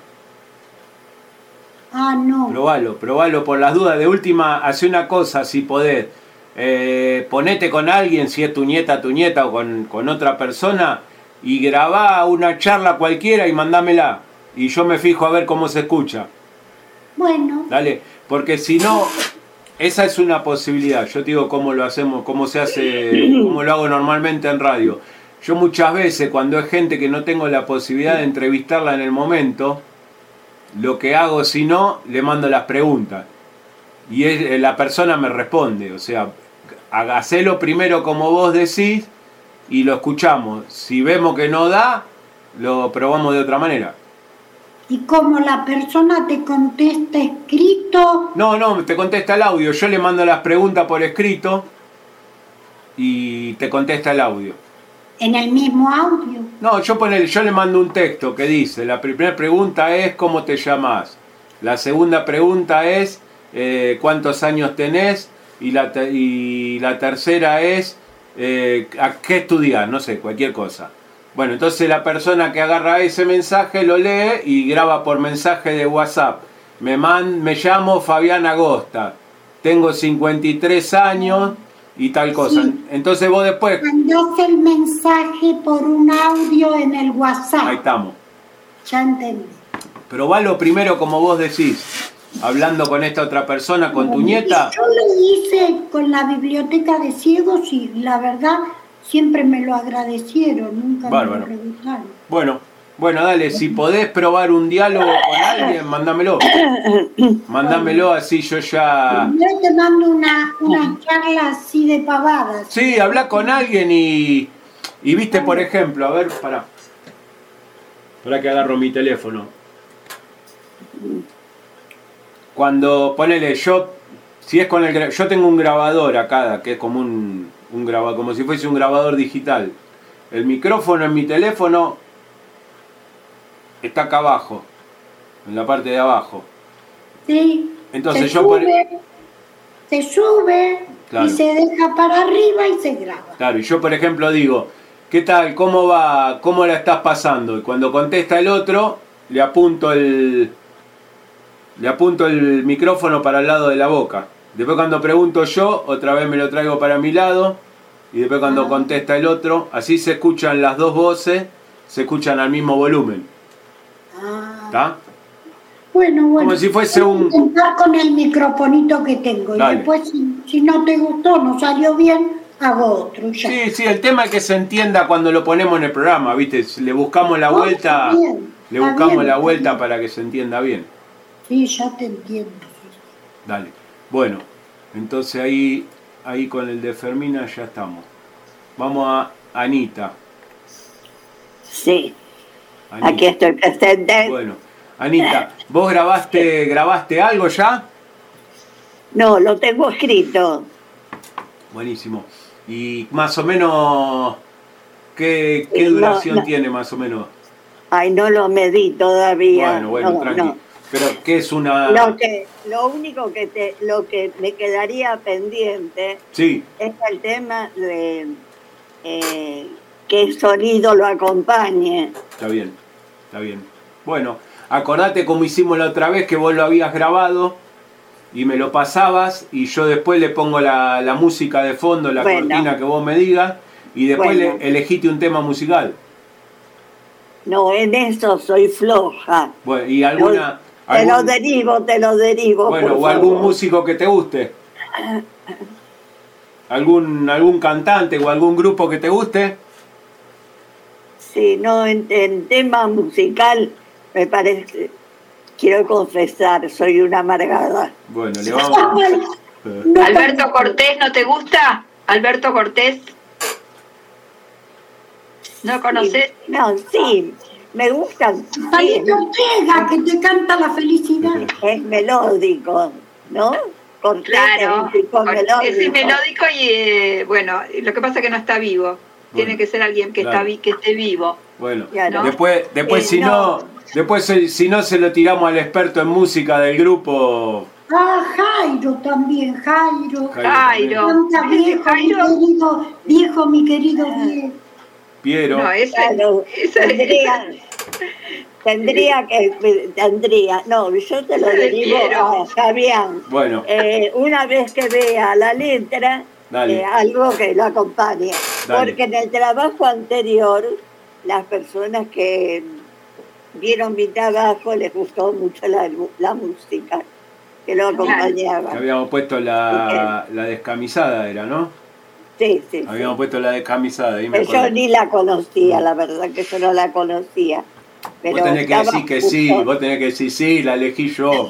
Ah, no. Probalo por las dudas. De última, hace una cosa si podés. Ponete con alguien, si es tu nieta o con otra persona, y grabá una charla cualquiera y mandámela. Y yo me fijo a ver cómo se escucha. Bueno, Dale, porque si no, esa es una posibilidad. Yo te digo cómo lo hacemos, cómo se hace, cómo lo hago normalmente en radio. Yo muchas veces, cuando es gente que no tengo la posibilidad de entrevistarla en el momento, lo que hago, si no, le mando las preguntas. Y la persona me responde. O sea, hacelo primero como vos decís y lo escuchamos. Si vemos que no da, lo probamos de otra manera. y como la persona te contesta escrito, No, te contesta el audio. Yo le mando las preguntas por escrito y te contesta el audio. en el mismo audio. No, yo le mando un texto que dice, la primera pregunta es ¿cómo te llamás? La segunda pregunta es ¿cuántos años tenés? Y la tercera es ¿a qué estudiás? No sé, cualquier cosa. Bueno, entonces la persona que agarra ese mensaje lo lee y graba por mensaje de WhatsApp. Me llamo Fabián Agosta, tengo 53 años y tal cosa. Sí. Entonces vos después... Mandas el mensaje por un audio en el Ahí WhatsApp. estamos. Ya entendí. Probalo primero como vos decís, hablando con esta otra persona, con tu nieta. Yo lo hice con la biblioteca de ciegos y la verdad siempre me lo agradecieron, nunca me Bárbaro. lo preguntaron. Bueno, Bueno, dale, si podés probar un diálogo con alguien, mándamelo. Mándamelo, así yo ya... Yo te mando una charla así de pavadas. Sí, habla con alguien y viste, por ejemplo, a ver, pará que agarro mi teléfono. Cuando ponele yo, si es con yo tengo un grabador acá, que es como un grabador, como si fuese un grabador digital. El micrófono en mi teléfono está acá abajo, en la parte de abajo. Sí. Entonces se sube claro. Y se deja para arriba y se graba. Claro, y yo por ejemplo digo, ¿qué tal? ¿Cómo va? ¿Cómo la estás pasando? Y cuando contesta el otro, le apunto el micrófono para el lado de la boca. Después cuando pregunto yo, otra vez me lo traigo para mi lado. Y después cuando contesta el otro, así se escuchan las dos voces, se escuchan al mismo volumen. ¿Está? Bueno. Como si fuese voy a intentar con el microfonito que tengo. Dale. Y después, si no te gustó, no salió bien, hago otro. Ya. Sí, el tema es que se entienda cuando lo ponemos en el programa, ¿viste? Le buscamos la vuelta, vuelta para que se entienda bien. Sí, ya te entiendo. Dale. Bueno, entonces ahí con el de Fermina ya estamos. Vamos a Anita. Sí. Anita. Aquí estoy presente. Bueno, Anita, ¿vos grabaste algo ya? No, lo tengo escrito. Buenísimo. Y más o menos, ¿qué duración tiene más o menos? Ay, no lo medí todavía. Bueno, tranqui. No. Pero ¿qué es una...? Lo único lo que me quedaría pendiente sí. Es el tema de qué sonido lo acompañe. Está bien. Bueno, acordate como hicimos la otra vez, que vos lo habías grabado y me lo pasabas y yo después le pongo la música de fondo, la cortina que vos me digas y después elegiste un tema musical. No, en eso soy floja. Bueno, ¿y alguna...? Te lo derivo. Bueno, o algún músico que te guste. ¿Algún cantante o algún grupo que te guste? Sí, no, en tema musical me parece, quiero confesar, soy una amargada. Bueno, le vamos ¿Alberto Cortés no te gusta? ¿Alberto Cortés? ¿No conoces? No, sí, me gustan. Palito Ortega, que te canta la felicidad. Es melódico, ¿no? Cortés claro, es melódico y bueno, lo que pasa es que no está vivo. Tiene que ser alguien que esté vivo. Bueno, ¿no? después si no se lo tiramos al experto en música del grupo. Jairo también, Jairo. Canta viejo, mi querido Diego. Piero. No, no, yo te lo derivo a Fabián. Bueno. Una vez que vea la letra, algo que lo acompañe. Dale. Porque en el trabajo anterior, las personas que vieron mi trabajo les gustó mucho la música que lo acompañaba. Que habíamos puesto la descamisada, era, ¿no? Sí. Habíamos puesto la descamisada. Ahí yo ni la conocía, la verdad que yo no la conocía. Pero vos tenés que decir que sí, vos tenés que decir sí, la elegí yo.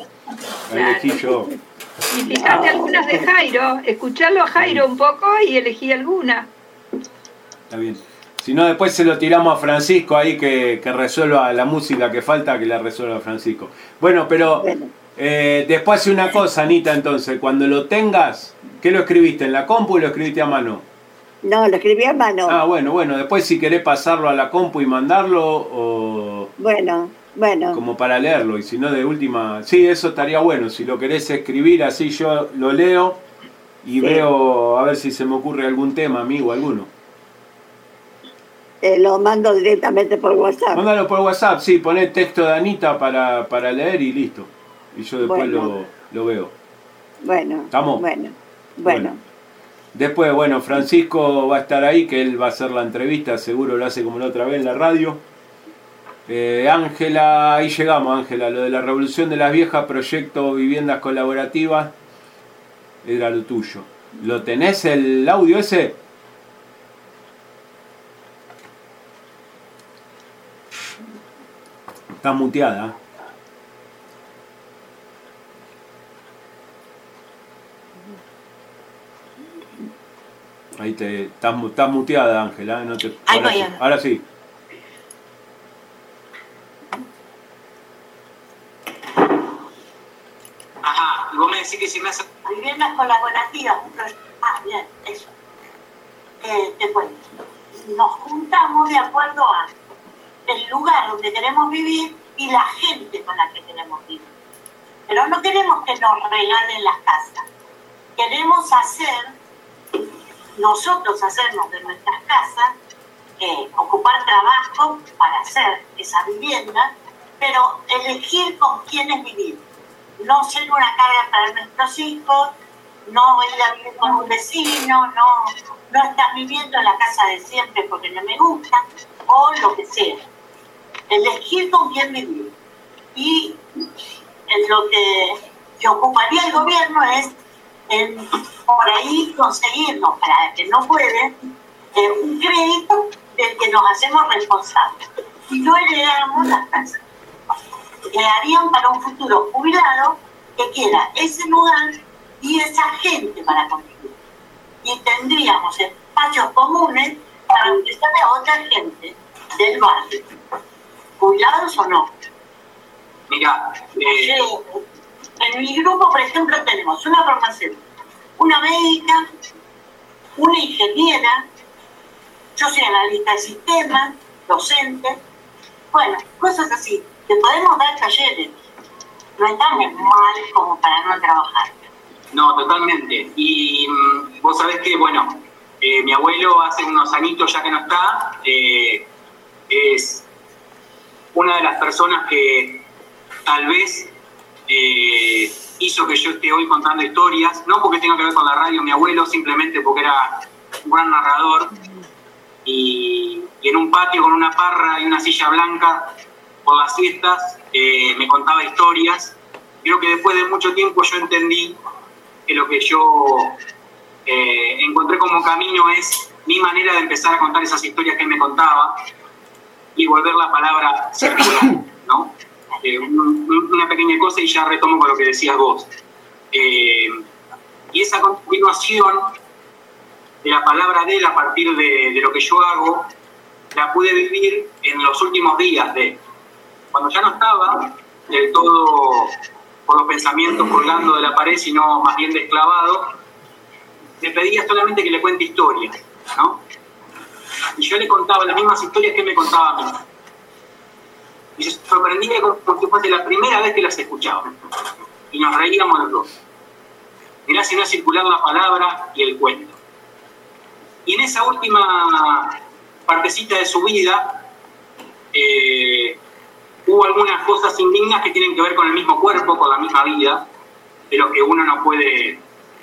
Y fíjate algunas de Jairo, escucharlo a Jairo un poco y elegí alguna. Está bien. Si no, después se lo tiramos a Francisco ahí que resuelva la música que falta, que la resuelva Francisco. Bueno, pero después hace una cosa, Anita, entonces, cuando lo tengas, ¿qué lo escribiste? ¿En la compu o lo escribiste a mano? No, lo escribí a mano. Ah, bueno, después si querés pasarlo a la compu y mandarlo o... Bueno. Como para leerlo, y si no de última... Sí, eso estaría bueno, si lo querés escribir así yo lo leo y veo a ver si se me ocurre algún tema, amigo, alguno. Lo mando directamente por WhatsApp. Mándalo por WhatsApp, sí, poné texto de Anita para leer y listo. Y yo después lo veo. Bueno. ¿Estamos? Bueno. Después, Francisco va a estar ahí, que él va a hacer la entrevista, seguro lo hace como la otra vez en la radio. Ángela, ahí llegamos, Ángela, lo de la revolución de las viejas, proyecto viviendas colaborativas, era lo tuyo. ¿Lo tenés el audio ese? Estás muteada. Ahí estás muteada, Ángela. No te, ahora sí. Ajá, y vos me decís que si me hace... Viviendas colaborativas. Bien, eso. Te cuento. Nos juntamos de acuerdo a el lugar donde queremos vivir y la gente con la que queremos vivir. Pero no queremos que nos regalen las casas. Queremos nosotros hacernos de nuestras casas, ocupar trabajo para hacer esa vivienda, pero elegir con quiénes vivir. No ser una carga para nuestros hijos, no ir a vivir con un vecino, no estar viviendo en la casa de siempre porque no me gusta, o lo que sea. Elegir con quién vivir. Y en lo que ocuparía el gobierno es por ahí conseguirnos, para el que no puede, un crédito del que nos hacemos responsables. Y no heredamos las casas. Quedarían para un futuro jubilado que quiera ese lugar y esa gente para convivir. Y tendríamos espacios comunes para empezar a otra gente del barrio, jubilados o no. Mira, en mi grupo, por ejemplo, tenemos una farmacéutica, una médica, una ingeniera, yo soy analista de sistemas, docente, bueno, cosas así, que podemos dar talleres. No estamos mal como para no trabajar. No, totalmente. Y vos sabés que, bueno, mi abuelo hace unos añitos ya que no está, es una de las personas que tal vez hizo que yo esté hoy contando historias, no porque tenga que ver con la radio mi abuelo, simplemente porque era un gran narrador, y en un patio con una parra y una silla blanca por las fiestas me contaba historias. Creo que después de mucho tiempo yo entendí que lo que yo encontré como camino es mi manera de empezar a contar esas historias que él me contaba y volver la palabra circular, ¿no? Una pequeña cosa y ya retomo con lo que decías vos. Y esa continuación de la palabra de él a partir de lo que yo hago, la pude vivir en los últimos días de él. Cuando ya no estaba del todo por los pensamientos colgando de la pared, sino más bien desclavado, le pedía solamente que le cuente historias, ¿no? Y yo le contaba las mismas historias que él me contaba a mí. Y se sorprendía como si fuese la primera vez que las escuchaba. Y nos reíamos los dos. Mirá si no es circular la palabra y el cuento. Y en esa última partecita de su vida, hubo algunas cosas indignas que tienen que ver con el mismo cuerpo, con la misma vida, de lo que uno no puede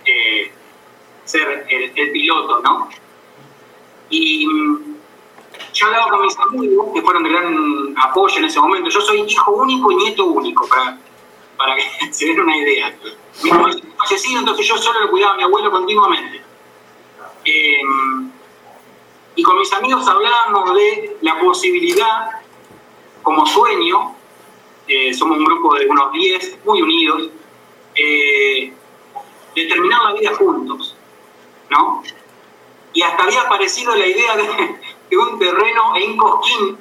ser el piloto, ¿no? Y yo hablaba con mis amigos, que fueron de gran apoyo en ese momento. Yo soy hijo único y nieto único, para que se den una idea. Mi mamá es fallecido, entonces yo solo lo cuidaba a mi abuelo continuamente. Y con mis amigos hablábamos de la posibilidad, como sueño, somos un grupo de unos 10, muy unidos, de terminar la vida juntos, ¿no? Y hasta había aparecido la idea de un terreno en Cosquín.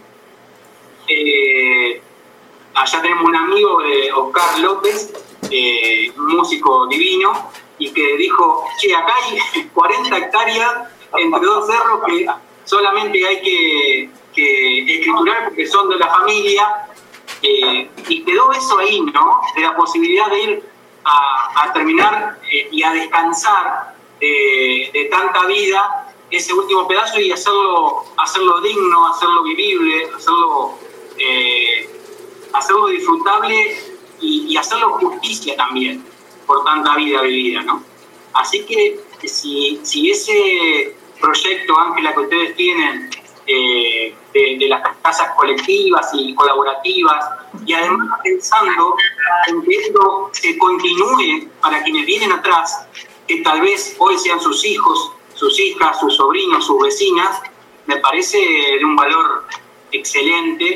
Allá tenemos un amigo, Oscar López, un músico divino, y que dijo, che, acá hay 40 hectáreas entre dos cerros que solamente hay que escriturar porque son de la familia, y quedó eso ahí, ¿no? De la posibilidad de ir a terminar y a descansar de tanta vida, ese último pedazo, y hacerlo digno, hacerlo vivible, hacerlo disfrutable y hacerlo justicia también por tanta vida vivida, ¿no? Así que si ese proyecto, Ángela, que ustedes tienen de las casas colectivas y colaborativas, y además pensando en que esto se continúe para quienes vienen atrás, que tal vez hoy sean sus hijos, sus hijas, sus sobrinos, sus vecinas, me parece de un valor excelente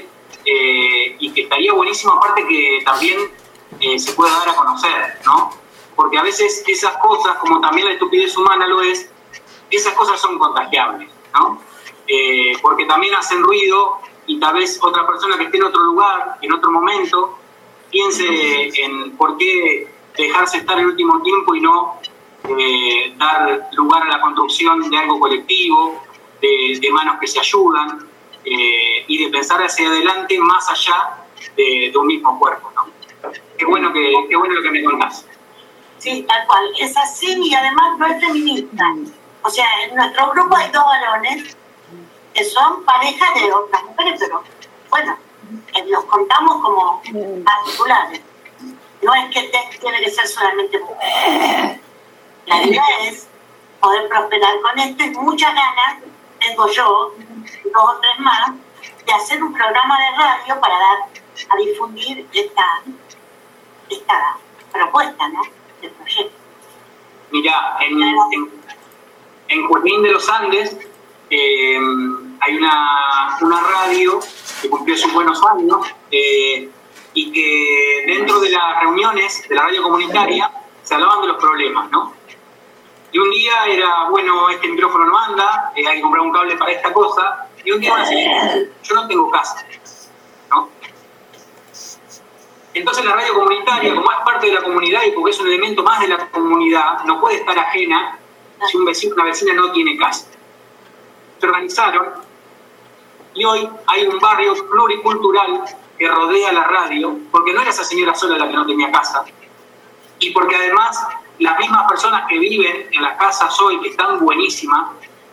y que estaría buenísimo, aparte que también se pueda dar a conocer, ¿no? Porque a veces esas cosas, como también la estupidez humana lo es, esas cosas son contagiables, ¿no? Porque también hacen ruido y tal vez otra persona que esté en otro lugar, en otro momento, piense en por qué dejarse estar el último tiempo y no dar lugar a la construcción de algo colectivo, de manos que se ayudan y de pensar hacia adelante más allá de un mismo cuerpo, ¿no? Qué bueno lo que me contás. Sí, tal cual, es así y además no es feminista. O sea, en nuestro grupo hay 2 varones que son parejas de otras mujeres, pero bueno, los contamos como particulares. No es que tiene que ser solamente mujer. La idea es poder prosperar con esto y muchas ganas tengo yo, 2 o 3 más, de hacer un programa de radio para dar a difundir esta propuesta, ¿no? Del proyecto. Mirá, en Junín de los Andes hay una radio que cumplió sus buenos años y que dentro de las reuniones de la radio comunitaria se hablaban de los problemas, ¿no? Y un día era, bueno, este micrófono no anda, hay que comprar un cable para esta cosa, y un día van a decir, yo no tengo casa, ¿no? Entonces la radio comunitaria, como es parte de la comunidad y porque es un elemento más de la comunidad, no puede estar ajena si un vecino o una vecina no tiene casa. Se organizaron y hoy hay un barrio pluricultural que rodea la radio, porque no era esa señora sola la que no tenía casa, y porque además las mismas personas que viven en las casas hoy, que están buenísimas,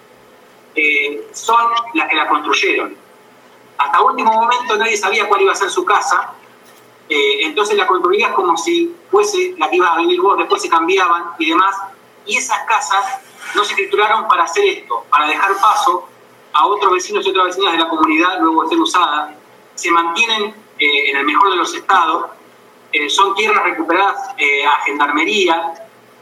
son las que la construyeron. Hasta último momento nadie sabía cuál iba a ser su casa, entonces la construías como si fuese la que ibas a vivir vos, después se cambiaban y demás, y esas casas no se escrituraron para hacer esto, para dejar paso a otros vecinos y otras vecinas de la comunidad luego de ser usadas. Se mantienen en el mejor de los estados, son tierras recuperadas a gendarmería,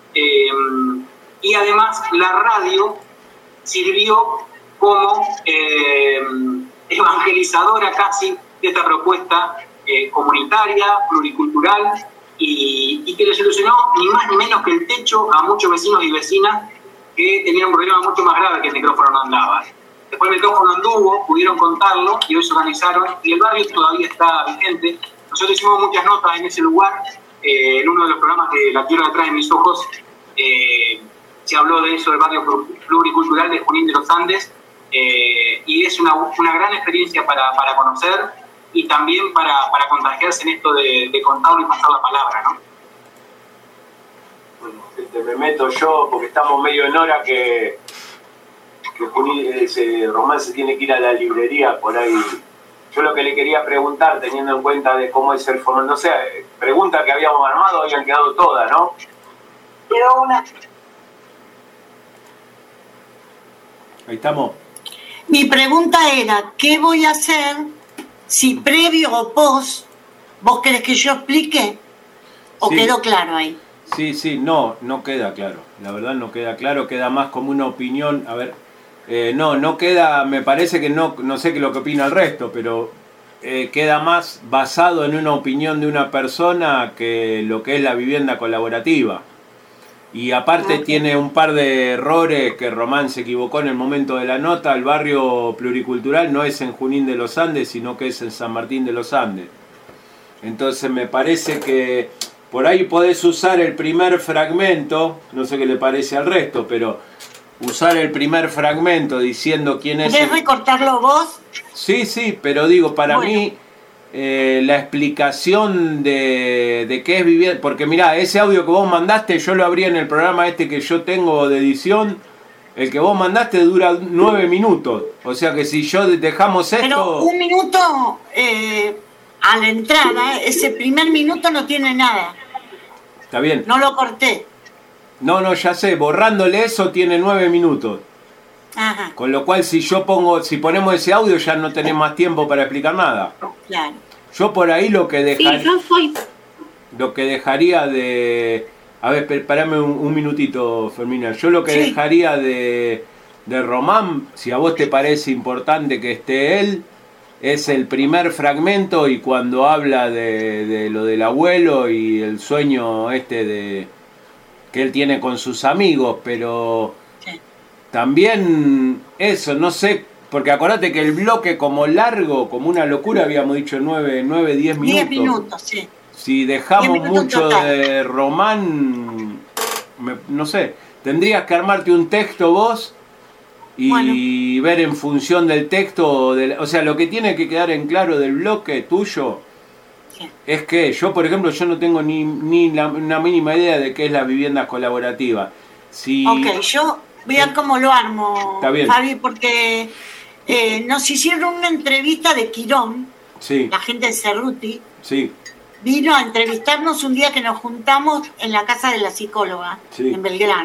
y además la radio sirvió como evangelizadora casi de esta propuesta comunitaria, pluricultural, y que le solucionó ni más ni menos que el techo a muchos vecinos y vecinas que tenían un problema mucho más grave, que el micrófono no andaba. Después el micrófono anduvo, pudieron contarlo y hoy se organizaron, y el barrio todavía está vigente. Nosotros hicimos muchas notas en ese lugar, en uno de los programas de La Tierra detrás de mis ojos, se habló de eso, del barrio pluricultural de Junín de los Andes, y es una gran experiencia para conocer y también para contagiarse en esto de contarlo y pasar la palabra, ¿no? Bueno, me meto yo porque estamos medio en hora que Román se tiene que ir a la librería por ahí. Yo lo que le quería preguntar, teniendo en cuenta de cómo es el formato, no sé, pregunta que habíamos armado, habían quedado todas, ¿no? Quedó una. Ahí estamos. Mi pregunta era, ¿qué voy a hacer si previo o post vos querés que yo explique? ¿O sí. Quedó claro ahí? Sí, no queda claro. La verdad no queda claro, queda más como una opinión. A ver, no queda, me parece que no sé qué es lo que opina el resto, pero queda más basado en una opinión de una persona que lo que es la vivienda colaborativa. Y aparte tiene un par de errores que Román se equivocó en el momento de la nota. El barrio pluricultural no es en Junín de los Andes, sino que es en San Martín de los Andes. Entonces me parece que por ahí podés usar el primer fragmento, no sé qué le parece al resto, pero usar el primer fragmento diciendo quién es... ¿Querés recortarlo vos? Sí, pero digo, para mí... la explicación de qué es vivienda, porque mirá, ese audio que vos mandaste yo lo abrí en el programa este que yo tengo de edición, el que vos mandaste dura 9 minutos, o sea que si yo dejamos esto... Pero 1 minuto a la entrada, ese primer minuto no tiene nada. Está bien. No lo corté. No, ya sé, borrándole eso tiene 9 minutos. Ajá. Con lo cual si ponemos ese audio ya no tenés más tiempo para explicar nada. Claro. Yo por ahí lo que yo dejaría de... A ver, parame un minutito, Fermina. Yo lo que dejaría de Román, si a vos te parece importante que esté él, es el primer fragmento y cuando habla de lo del abuelo y el sueño que él tiene con sus amigos, pero también eso, no sé, porque acordate que el bloque como largo, como una locura, habíamos dicho 9, 10 minutos. 10 minutos, sí. Si dejamos mucho total de Román, no sé, tendrías que armarte un texto vos y ver en función del texto, o sea, lo que tiene que quedar en claro del bloque tuyo es que yo, por ejemplo, yo no tengo ni una mínima idea de qué es la vivienda colaborativa. Ok, yo voy a ver cómo lo armo, Fabi, porque nos hicieron una entrevista de Quirón, la gente de Cerruti, vino a entrevistarnos un día que nos juntamos en la casa de la psicóloga, en Belgrano.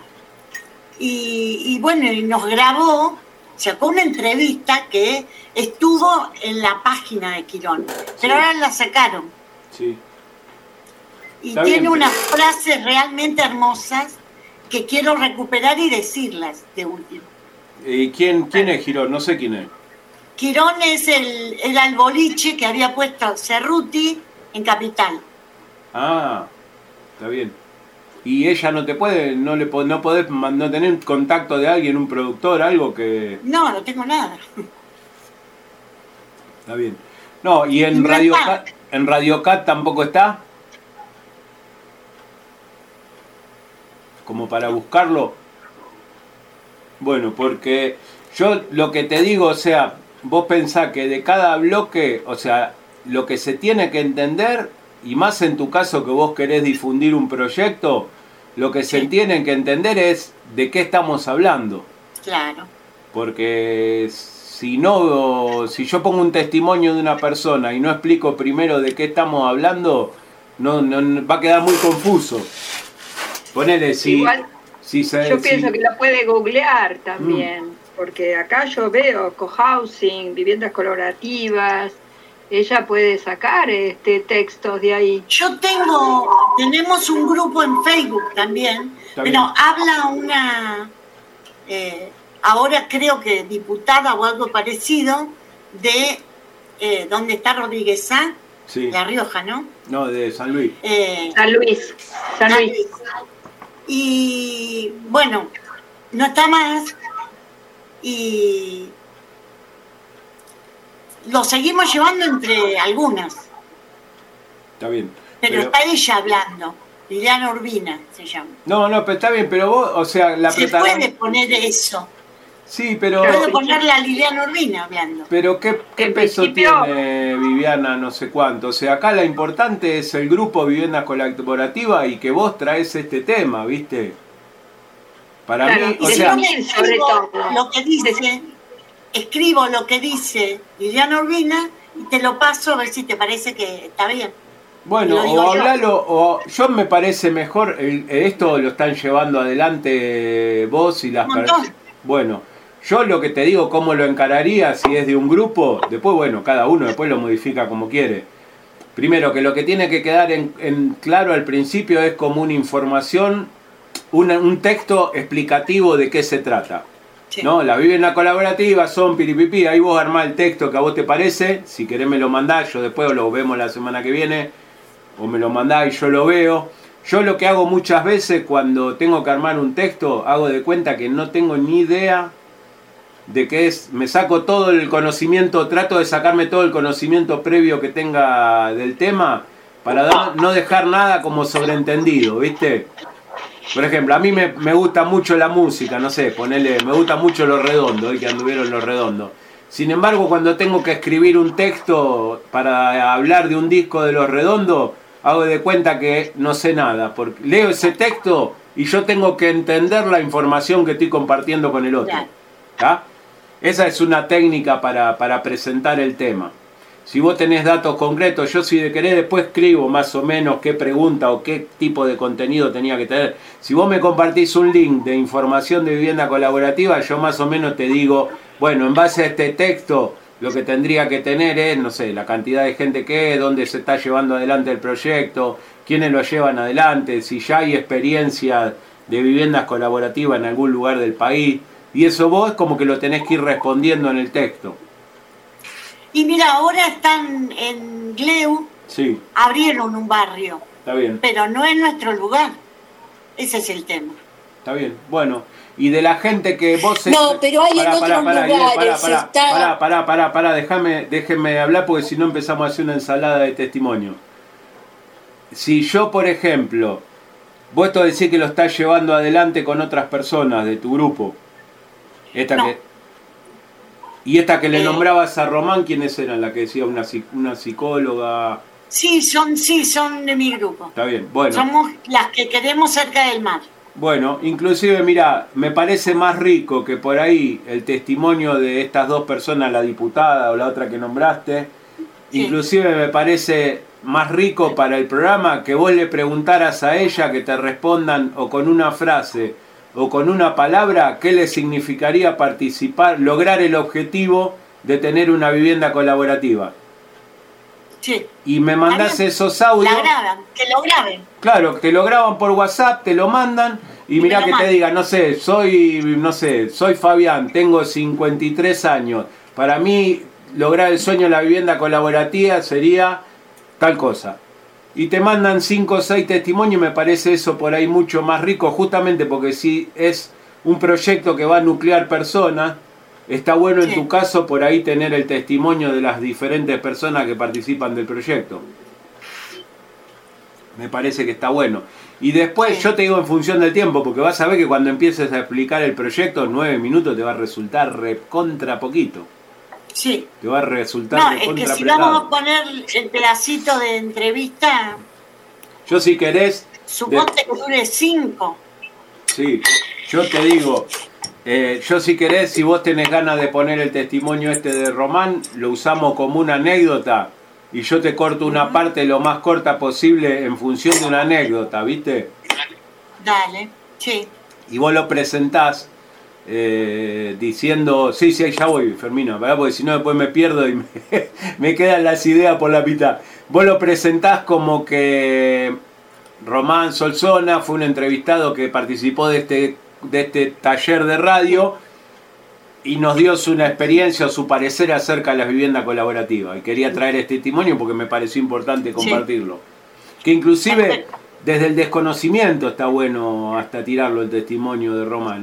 Y bueno, y nos grabó, sacó una entrevista que estuvo en la página de Quirón, pero ahora la sacaron. Y tiene unas frases realmente hermosas que quiero recuperar y decirlas de último. ¿Y quién es Quirón? No sé quién es. Quirón es el boliche que había puesto Cerruti en Capital. Ah, está bien. ¿Y ella no te puede, no podés no tener contacto de alguien, un productor, algo que...? No tengo nada. Está bien. No, ¿y en Radio Cat tampoco está? Como para buscarlo. Bueno, porque yo lo que te digo, o sea, vos pensás que de cada bloque, o sea, lo que se tiene que entender, y más en tu caso que vos querés difundir un proyecto, lo que se tiene que entender es de qué estamos hablando. Claro. Porque si yo pongo un testimonio de una persona y no explico primero de qué estamos hablando, no va a quedar muy confuso. Ponele, yo pienso que la puede googlear también, porque acá yo veo cohousing, viviendas colaborativas. Ella puede sacar textos de ahí. Tenemos un grupo en Facebook también, pero habla una, ahora creo que diputada o algo parecido, de donde está Rodríguez Sá, La Rioja, ¿no? No, de San Luis. San Luis. Y bueno, no está más y lo seguimos llevando entre algunas. Está bien. Pero está ella hablando, Liliana Urbina se llama. No, pero está bien, pero vos, o sea, se puede poner eso. Sí, pero... Puedo ponerle a Liliana Urbina hablando. Pero ¿qué peso tiene Viviana no sé cuánto? O sea, acá lo importante es el grupo Viviendas Colaborativas y que vos traes este tema, ¿viste? Para mí, o sea... Sobre todo, lo que dice... Escribo lo que dice Liliana Urbina y te lo paso a ver si te parece que está bien. Bueno, o hablalo, o yo me parece mejor, esto lo están llevando adelante vos y las personas. Bueno, yo lo que te digo, cómo lo encararía si es de un grupo, después, bueno, cada uno después lo modifica como quiere. Primero, que lo que tiene que quedar en claro al principio es como una información, un texto explicativo de qué se trata. No, la vivienda colaborativa son piripipí, ahí vos armás el texto que a vos te parece, si querés me lo mandás, yo después lo vemos la semana que viene, o me lo mandás y yo lo veo. Yo lo que hago muchas veces cuando tengo que armar un texto, hago de cuenta que no tengo ni idea de qué es, me saco todo el conocimiento, trato de sacarme todo el conocimiento previo que tenga del tema, para no dejar nada como sobreentendido, ¿viste? Por ejemplo, a mí me gusta mucho la música, no sé, me gusta mucho Los Redondos, hoy que anduvieron Los Redondos. Sin embargo, cuando tengo que escribir un texto para hablar de un disco de Los Redondos, hago de cuenta que no sé nada, porque leo ese texto y yo tengo que entender la información que estoy compartiendo con el otro. ¿Tá? Esa es una técnica para presentar el tema. Si vos tenés datos concretos, yo si de querés después escribo más o menos qué pregunta o qué tipo de contenido tenía que tener. Si vos me compartís un link de información de vivienda colaborativa, yo más o menos te digo, bueno, en base a este texto, lo que tendría que tener es, no sé, la cantidad de gente que es, dónde se está llevando adelante el proyecto, quiénes lo llevan adelante, si ya hay experiencia de viviendas colaborativas en algún lugar del país. Y eso vos como que lo tenés que ir respondiendo en el texto. Y mira, ahora están en Gleu, sí. Abrieron un barrio. Está bien. Pero no es nuestro lugar. Ese es el tema. Está bien. Bueno, y de la gente que vos... No, pero hay en otros lugares. Déjenme hablar porque si no empezamos a hacer una ensalada de testimonio. Si yo, por ejemplo, vos esto decís que lo estás llevando adelante con otras personas de tu grupo. Y esta que le nombrabas a Román, ¿quiénes eran? La que decía una psicóloga... Sí, son de mi grupo. Está bien, bueno. Somos las que queremos cerca del mar. Bueno, inclusive, mira, me parece más rico que por ahí el testimonio de estas dos personas, la diputada o la otra que nombraste, sí. Inclusive me parece más rico para el programa que vos le preguntaras a ella que te respondan o con una frase o con una palabra qué le significaría participar, lograr el objetivo de tener una vivienda colaborativa. Sí. Y me mandás esos audios. Que lo graben. Claro, te lo graban por WhatsApp, te lo mandan y mirá que te diga, soy Fabián, tengo 53 años. Para mí, lograr el sueño de la vivienda colaborativa sería tal cosa. Y te mandan 5 o 6 testimonios, me parece eso por ahí mucho más rico, justamente porque si es un proyecto que va a nuclear personas, está bueno en tu caso por ahí tener el testimonio de las diferentes personas que participan del proyecto. Me parece que está bueno. Y después yo te digo en función del tiempo, porque vas a ver que cuando empieces a explicar el proyecto, 9 minutos te va a resultar recontra poquito. Sí. Te va a resultar recontra es que si apretado. vamos a poner el pedacito de entrevista... Yo si querés... Suponte que dure 5. Sí, yo te digo... yo si querés, si vos tenés ganas de poner el testimonio de Román, lo usamos como una anécdota y yo te corto una parte lo más corta posible en función de una anécdota, ¿viste? Dale, sí. Y vos lo presentás diciendo, sí, ya voy, Fermina, ¿verdad? Porque si no después me pierdo y me quedan las ideas por la mitad. Vos lo presentás como que Román Solsona fue un entrevistado que participó de este taller de radio y nos dio una experiencia o su parecer acerca de las viviendas colaborativas y quería traer este testimonio porque me pareció importante compartirlo, que inclusive desde el desconocimiento está bueno hasta tirarlo el testimonio de Román,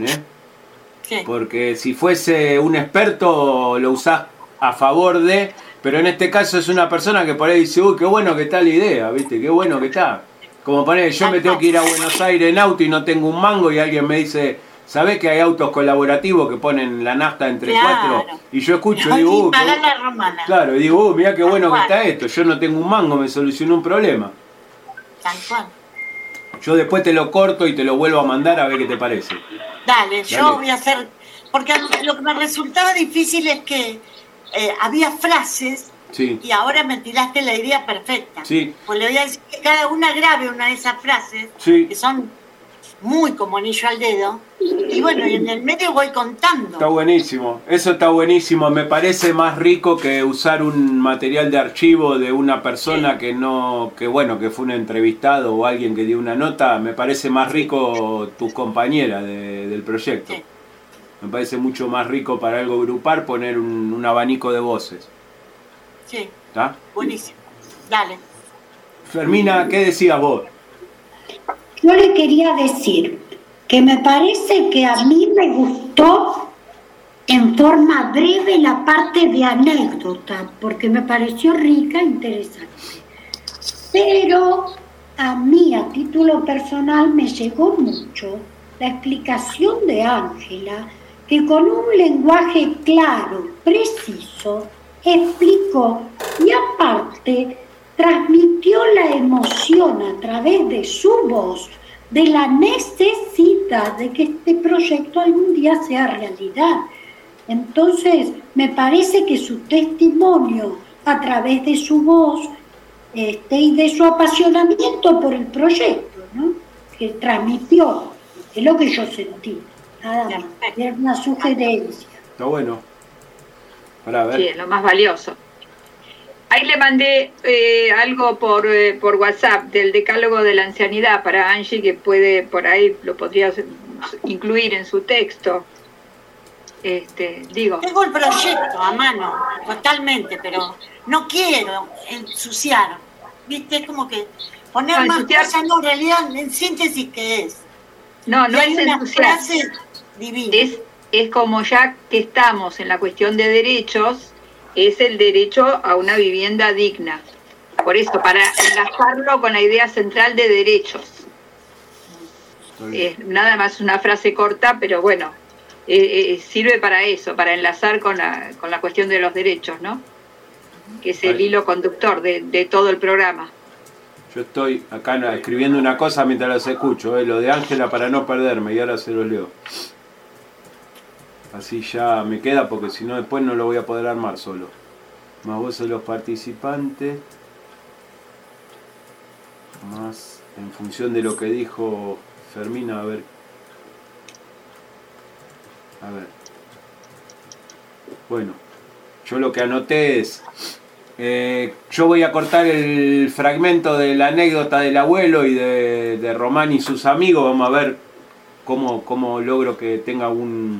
porque si fuese un experto lo usás a favor de, pero en este caso es una persona que por ahí dice, uy, qué bueno que está la idea, ¿viste? Qué bueno que está. Como poner, yo me tengo que ir a Buenos Aires en auto y no tengo un mango y alguien me dice, ¿sabés que hay autos colaborativos que ponen la nafta entre 4? Y yo escucho y digo, claro, y digo, mirá qué bueno que está esto, yo no tengo un mango, me solucionó un problema. Tal cual. Yo después te lo corto y te lo vuelvo a mandar a ver qué te parece. Dale. Yo voy a hacer, porque lo que me resultaba difícil es que había frases. Sí. Y ahora me tiraste la idea perfecta. Sí. Pues le voy a decir que cada una grabe una de esas frases, que son muy como anillo al dedo. Y bueno, y en el medio voy contando. Está buenísimo. Eso está buenísimo. Me parece más rico que usar un material de archivo de una persona que fue un entrevistado o alguien que dio una nota. Me parece más rico tu compañera del proyecto. Sí. Me parece mucho más rico para algo grupal poner un abanico de voces. Sí. ¿Está? Buenísimo. Dale. Fermina, ¿qué decías vos? Yo le quería decir que me parece que a mí me gustó en forma breve la parte de anécdota, porque me pareció rica e interesante. Pero a mí, a título personal, me llegó mucho la explicación de Ángela, que con un lenguaje claro, preciso, explicó y aparte transmitió la emoción a través de su voz de la necesidad de que este proyecto algún día sea realidad. Entonces, me parece que su testimonio a través de su voz y de su apasionamiento por el proyecto, ¿no?, que transmitió, es lo que yo sentí, nada más, era una sugerencia. Está bueno. Sí, es lo más valioso. Ahí le mandé algo por WhatsApp del decálogo de la ancianidad para Angie, que puede, por ahí lo podría incluir en su texto. digo. Tengo el proyecto a mano, totalmente, pero no quiero ensuciar. ¿Viste? Es como que poner más cosas, no, en realidad, en síntesis, ¿qué es? No es una ensuciar. Frase divina. Es como ya que estamos en la cuestión de derechos, es el derecho a una vivienda digna. Por eso, para enlazarlo con la idea central de derechos. Nada más una frase corta, pero bueno, sirve para eso, para enlazar con la cuestión de los derechos, ¿no? Que es el hilo conductor de todo el programa. Yo estoy acá escribiendo una cosa mientras los escucho, lo de Ángela para no perderme, y ahora se los leo. Así ya me queda, porque si no después no lo voy a poder armar solo. Más voz de los participantes. Más en función de lo que dijo Fermina, a ver. Bueno, yo lo que anoté es... yo voy a cortar el fragmento de la anécdota del abuelo y de Román y sus amigos. Vamos a ver cómo logro que tenga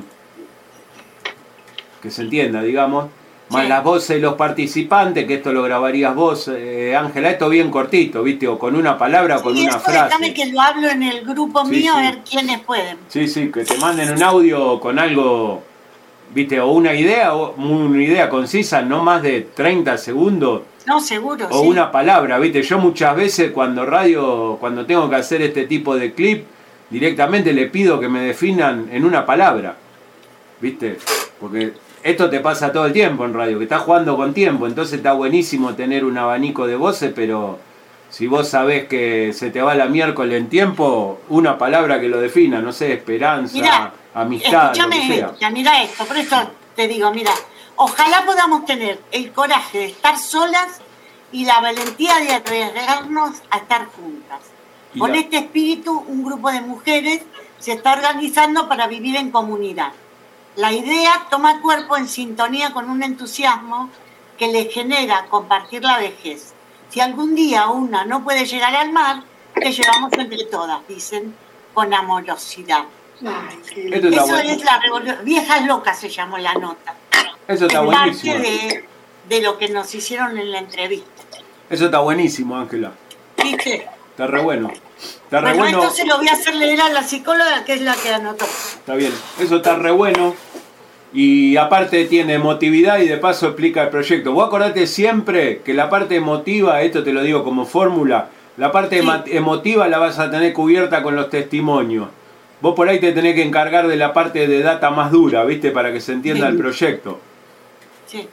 que se entienda, digamos. Más las voces de los participantes, que esto lo grabarías vos, Ángela, esto bien cortito, ¿viste? O con una palabra o con una frase. Déjame que lo hablo en el grupo mío, a ver quiénes pueden. Sí, que te manden un audio con algo, ¿viste? O una idea concisa, no más de 30 segundos. No, seguro, o una palabra, ¿viste? Yo muchas veces cuando tengo que hacer este tipo de clip, directamente le pido que me definan en una palabra, ¿viste? Porque esto te pasa todo el tiempo en radio, que estás jugando con tiempo, entonces está buenísimo tener un abanico de voces, pero si vos sabés que se te va la miércoles en tiempo, una palabra que lo defina, no sé, esperanza, mirá, amistad, lo que sea. Mira esto, por eso te digo, mira, ojalá podamos tener el coraje de estar solas y la valentía de arriesgarnos a estar juntas. Con este espíritu, un grupo de mujeres se está organizando para vivir en comunidad. La idea toma cuerpo en sintonía con un entusiasmo que le genera compartir la vejez. Si algún día una no puede llegar al mar, te llevamos entre todas, dicen, con amorosidad. Eso es la revolución. Viejas locas se llamó la nota. Eso está buenísimo. Parte de lo que nos hicieron en la entrevista. Eso está buenísimo, Ángela. ¿Viste? Está re bueno. Entonces lo voy a hacer leer a la psicóloga, que es la que anotó. Está bien, eso está re bueno. Y aparte tiene emotividad y de paso explica el proyecto. Vos acordate siempre que la parte emotiva, esto te lo digo como fórmula, la parte emotiva la vas a tener cubierta con los testimonios. Vos por ahí te tenés que encargar de la parte de data más dura, ¿viste? Para que se entienda el proyecto. Sí.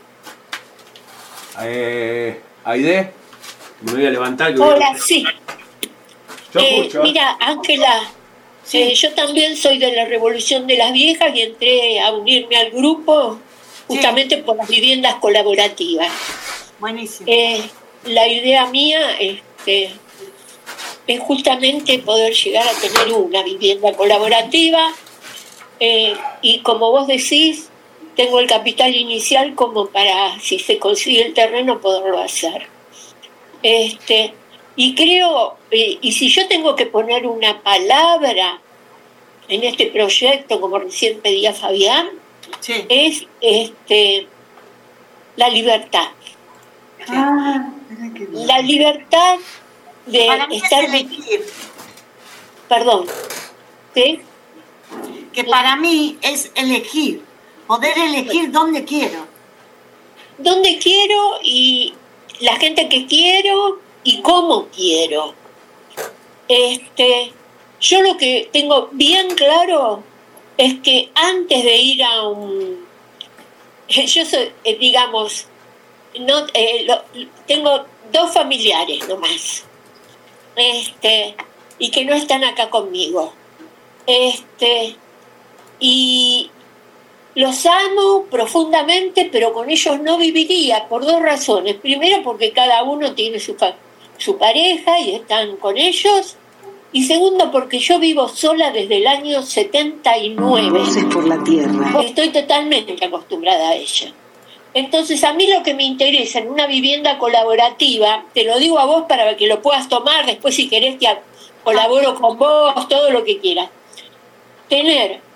Aide, me voy a levantar. Hola, sí. Mira, Ángela, yo también soy de la Revolución de las Viejas y entré a unirme al grupo justamente por las viviendas colaborativas. Buenísimo. La idea mía es justamente poder llegar a tener una vivienda colaborativa y como vos decís, tengo el capital inicial como para, si se consigue el terreno, poderlo hacer. Y creo, y si yo tengo que poner una palabra en este proyecto, como recién pedía Fabián, es la libertad. La libertad de estar... Perdón. ¿Sí? Que para mí es elegir, poder elegir dónde quiero. Dónde quiero y la gente que quiero y cómo quiero. Yo lo que tengo bien claro es que antes de ir a yo soy, digamos, no tengo 2 familiares nomás, y que no están acá conmigo, y los amo profundamente, pero con ellos no viviría por 2 razones. Primero, porque cada uno tiene su pareja y están con ellos. Y segundo, porque yo vivo sola desde el año 79. Voces por la tierra. Estoy totalmente acostumbrada a ella. Entonces, a mí lo que me interesa en una vivienda colaborativa, te lo digo a vos para que lo puedas tomar, después si querés te colaboro con vos, todo lo que quieras. Tener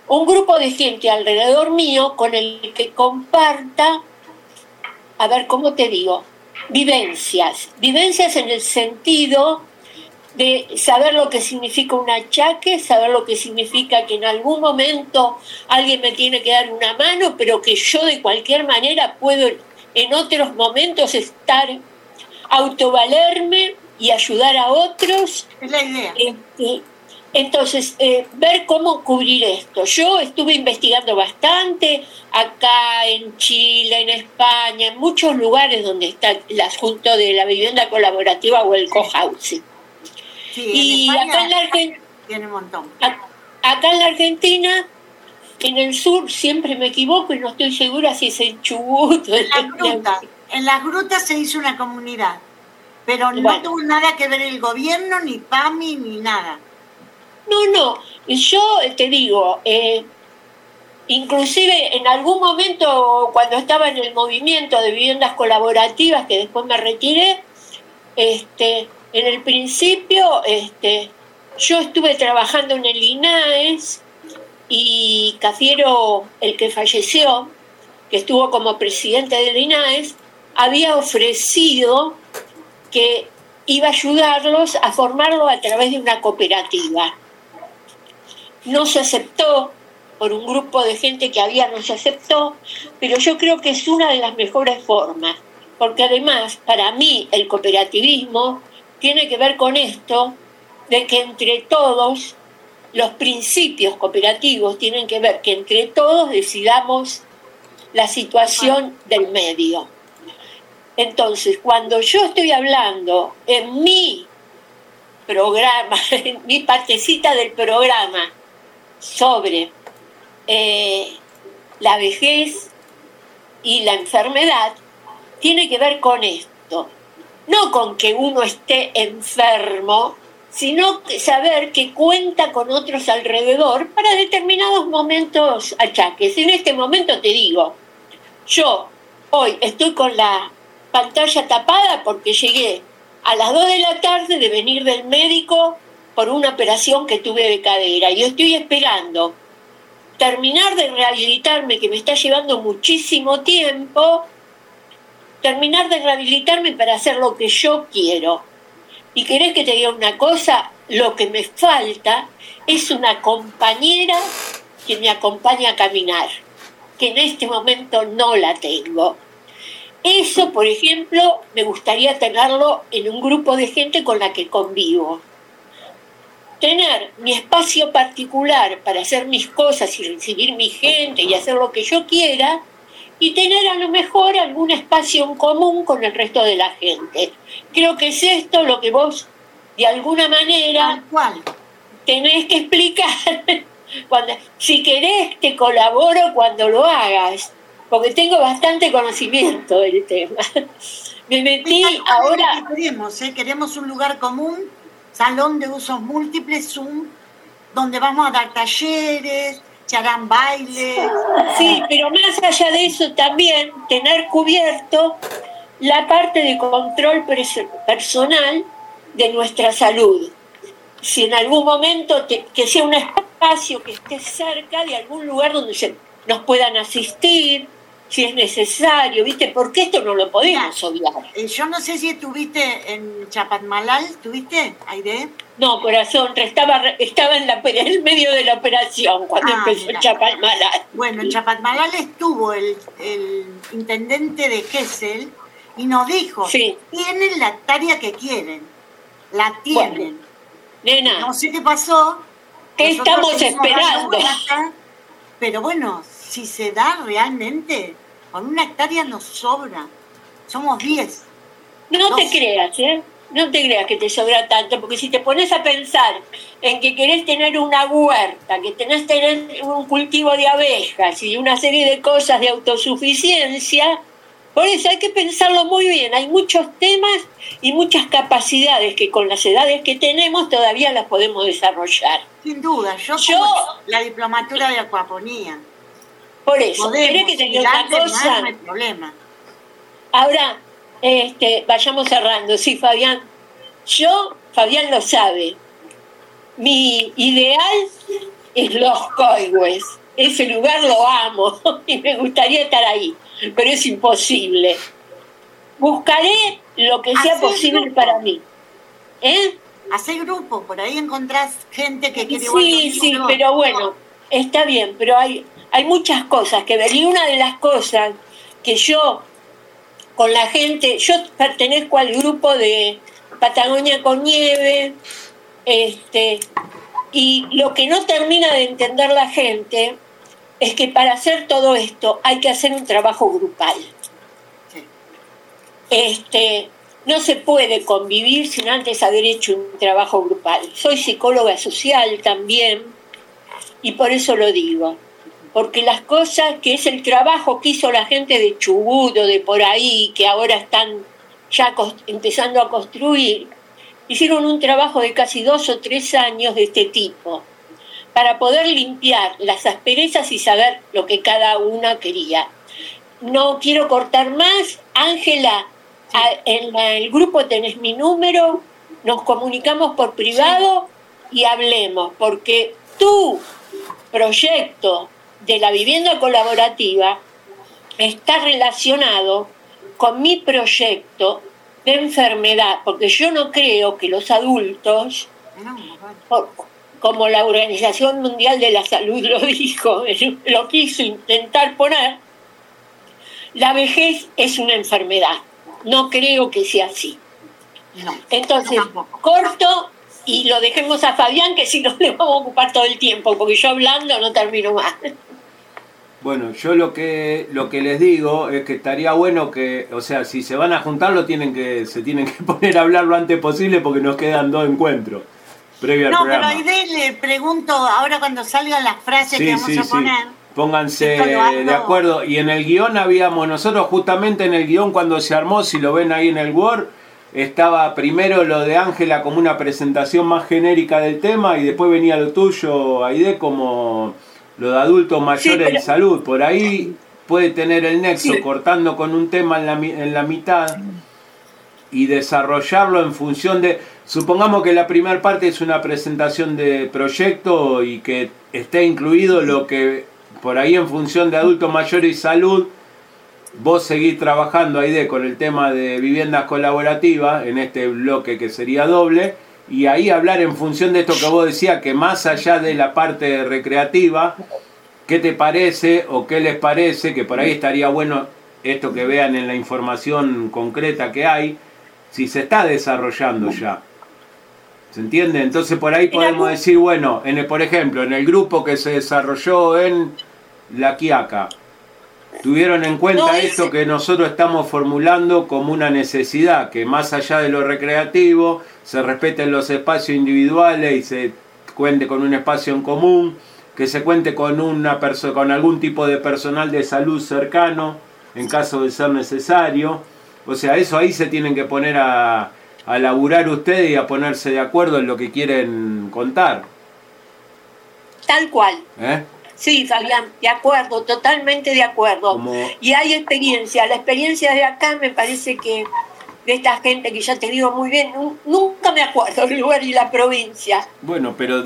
un grupo de gente alrededor mío con el que comparta, a ver, ¿cómo te digo? Vivencias en el sentido de saber lo que significa un achaque, saber lo que significa que en algún momento alguien me tiene que dar una mano, pero que yo de cualquier manera puedo en otros momentos autovalerme y ayudar a otros. Es la idea. Entonces, ver cómo cubrir esto. Yo estuve investigando bastante acá en Chile, en España, en muchos lugares donde está el asunto de la vivienda colaborativa o el cohousing. Sí, y acá en la Argentina, tiene un montón. Acá en la Argentina, en el sur, siempre me equivoco y no estoy segura si es en Chubut. En las grutas se hizo una comunidad, pero no tuvo nada que ver el gobierno, ni PAMI, ni nada. No, yo te digo, inclusive en algún momento cuando estaba en el movimiento de viviendas colaborativas, que después me retiré, en el principio yo estuve trabajando en el INAES y Cafiero, el que falleció, que estuvo como presidente del INAES, había ofrecido que iba a ayudarlos a formarlo a través de una cooperativa. No se aceptó, por un grupo de gente que había no se aceptó, pero yo creo que es una de las mejores formas, porque además, para mí, el cooperativismo tiene que ver con esto, de que entre todos, los principios cooperativos tienen que ver que entre todos decidamos la situación del medio. Entonces, cuando yo estoy hablando en mi programa, en mi partecita del programa, sobre la vejez y la enfermedad, tiene que ver con esto. No con que uno esté enfermo, sino saber que cuenta con otros alrededor para determinados momentos achaques. En este momento te digo, yo hoy estoy con la pantalla tapada porque llegué a las 2 de la tarde de venir del médico por una operación que tuve de cadera. Y estoy esperando terminar de rehabilitarme, que me está llevando muchísimo tiempo, terminar de rehabilitarme para hacer lo que yo quiero. Y querés que te diga una cosa, lo que me falta es una compañera que me acompañe a caminar, que en este momento no la tengo. Eso, por ejemplo, me gustaría tenerlo en un grupo de gente con la que convivo. Tener mi espacio particular para hacer mis cosas y recibir mi gente y hacer lo que yo quiera, y tener a lo mejor algún espacio en común con el resto de la gente. Creo que es esto lo que vos, de alguna manera, tenés que explicar. Si querés, te colaboro cuando lo hagas, porque tengo bastante conocimiento del tema. Me metí ahora... Queremos un lugar común, salón de usos múltiples, Zoom, donde vamos a dar talleres, se harán bailes. Sí, pero más allá de eso también tener cubierto la parte de control personal de nuestra salud. Si en algún momento que sea un espacio que esté cerca de algún lugar donde nos puedan asistir, si es necesario, ¿viste? Porque esto no lo podemos obviar. Yo no sé si estuviste en Chapatmalal, ¿estuviste, Aide? No, corazón, estaba en el medio de la operación cuando empezó Chapatmalal. Bueno, en Chapatmalal estuvo el intendente de Gesell y nos dijo, tienen la hectárea que quieren, la tienen. Bueno, nena, no sé qué pasó. ¿Qué estamos esperando? Pero bueno, si se da realmente, con una hectárea nos sobra. Somos 10. No te creas, No te creas que te sobra tanto, porque si te pones a pensar en que querés tener una huerta, que tenés que tener un cultivo de abejas y una serie de cosas de autosuficiencia, por eso hay que pensarlo muy bien. Hay muchos temas y muchas capacidades que con las edades que tenemos todavía las podemos desarrollar. Sin duda, yo la diplomatura de acuaponía. Por eso, ¿querés que te diga una cosa? No hay problema. Ahora, vayamos cerrando. Sí, Fabián. Fabián lo sabe. Mi ideal es Los Coigües. Ese lugar lo amo y me gustaría estar ahí, pero es imposible. Buscaré lo que sea posible grupo para mí. Hacer grupo, por ahí encontrás gente que quiere Sí, pero bueno, está bien, pero hay muchas cosas que ver. Y una de las cosas que yo, con la gente, yo pertenezco al grupo de Patagonia con Nieve, y lo que no termina de entender la gente es que para hacer todo esto hay que hacer un trabajo grupal. No se puede convivir sin antes haber hecho un trabajo grupal. Soy psicóloga social también y por eso lo digo. Porque las cosas que es el trabajo que hizo la gente de Chubut o de por ahí, que ahora están ya empezando a construir, hicieron un trabajo de casi 2 o 3 años de este tipo, para poder limpiar las asperezas y saber lo que cada una quería. No quiero cortar más. Ángela, en el grupo tenés mi número, nos comunicamos por privado y hablemos, porque tu proyecto de la vivienda colaborativa está relacionado con mi proyecto de enfermedad, porque yo no creo que los adultos, como la Organización Mundial de la Salud lo dijo, lo quiso intentar poner, la vejez es una enfermedad. No creo que sea así. No, entonces, corto y lo dejemos a Fabián, que si no le vamos a ocupar todo el tiempo, porque yo hablando no termino más. Bueno, yo lo que les digo es que estaría bueno que, o sea, si se van a juntar se tienen que poner a hablar lo antes posible, porque nos quedan 2 encuentros previo al programa. No, pero ahí le pregunto, ahora cuando salgan las frases que vamos a poner... Pónganse de acuerdo. Y en el guión nosotros justamente en el guión cuando se armó, si lo ven ahí en el Word, estaba primero lo de Ángela como una presentación más genérica del tema y después venía lo tuyo, Aide, como lo de adultos mayores y salud. Por ahí puede tener el nexo cortando con un tema en la mitad y desarrollarlo en función de... Supongamos que la primera parte es una presentación de proyecto y que esté incluido lo que... Por ahí en función de adultos mayores y salud, vos seguís trabajando ahí con el tema de viviendas colaborativas, en este bloque que sería doble, y ahí hablar en función de esto que vos decías, que más allá de la parte recreativa, ¿qué te parece o qué les parece? Que por ahí estaría bueno esto que vean en la información concreta que hay, si se está desarrollando ya. ¿Se entiende? Entonces por ahí podemos decir, bueno, por ejemplo, en el grupo que se desarrolló en La Quiaca, tuvieron en cuenta esto que nosotros estamos formulando como una necesidad, que más allá de lo recreativo, se respeten los espacios individuales y se cuente con un espacio en común, que se cuente con con algún tipo de personal de salud cercano, en caso de ser necesario. O sea, eso ahí se tienen que poner a laburar ustedes y a ponerse de acuerdo en lo que quieren contar. Tal cual. Sí, Fabián, de acuerdo, totalmente de acuerdo. Y hay experiencia. La experiencia de acá me parece que de esta gente que ya te digo muy bien, nunca me acuerdo el lugar y la provincia. Bueno, pero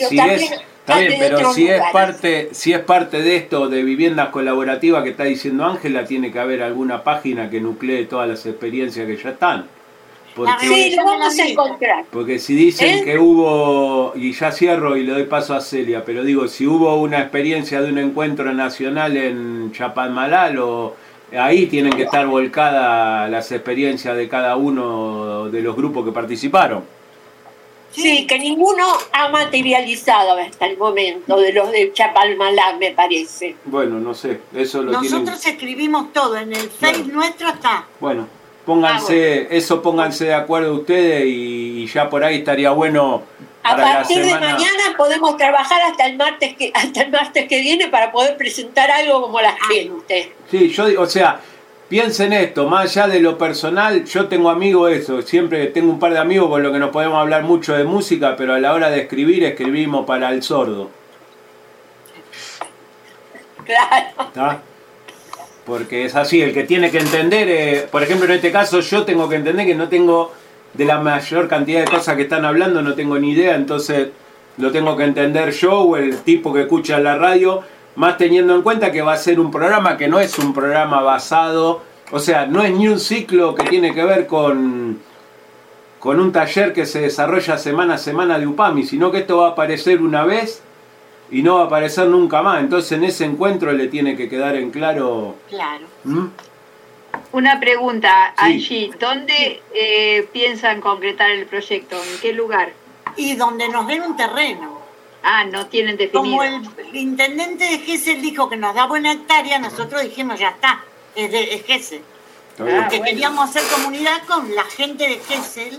si es parte de esto de viviendas colaborativas que está diciendo Ángela, tiene que haber alguna página que nuclee todas las experiencias que ya están. Sí, lo vamos a encontrar. Porque si dicen que hubo, y ya cierro y le doy paso a Celia, pero digo, si hubo una experiencia de un encuentro nacional en Chapadmalal, ahí tienen que estar volcadas las experiencias de cada uno de los grupos que participaron. Sí, que ninguno ha materializado hasta el momento de los de Chapalmalá, me parece. Bueno, no sé, eso lo Nosotros escribimos todo, en el Face nuestro está. Bueno, pónganse de acuerdo ustedes y ya por ahí estaría bueno. A partir de mañana podemos trabajar hasta el martes que viene para poder presentar algo como la gente. Sí, o sea, piensen esto, más allá de lo personal, yo tengo amigos siempre tengo un par de amigos con los que nos podemos hablar mucho de música, pero a la hora de escribir, escribimos para el sordo. Claro. ¿Está? Porque es así, el que tiene que entender, por ejemplo en este caso yo tengo que entender que no tengo, de la mayor cantidad de cosas que están hablando, no tengo ni idea, entonces lo tengo que entender yo o el tipo que escucha la radio, más teniendo en cuenta que va a ser un programa que no es un programa basado, o sea, no es ni un ciclo que tiene que ver con un taller que se desarrolla semana a semana de UPAMI, sino que esto va a aparecer una vez y no va a aparecer nunca más. Entonces en ese encuentro le tiene que quedar en claro. Claro. Una pregunta, Sí. Angie, ¿dónde piensan concretar el proyecto? ¿En qué lugar? Y donde nos den un terreno. Ah, no tienen definido. Como el intendente de Gesell dijo que nos da buena hectárea, nosotros dijimos, ya está, es Gesell. Porque queríamos hacer comunidad con la gente de Gesell.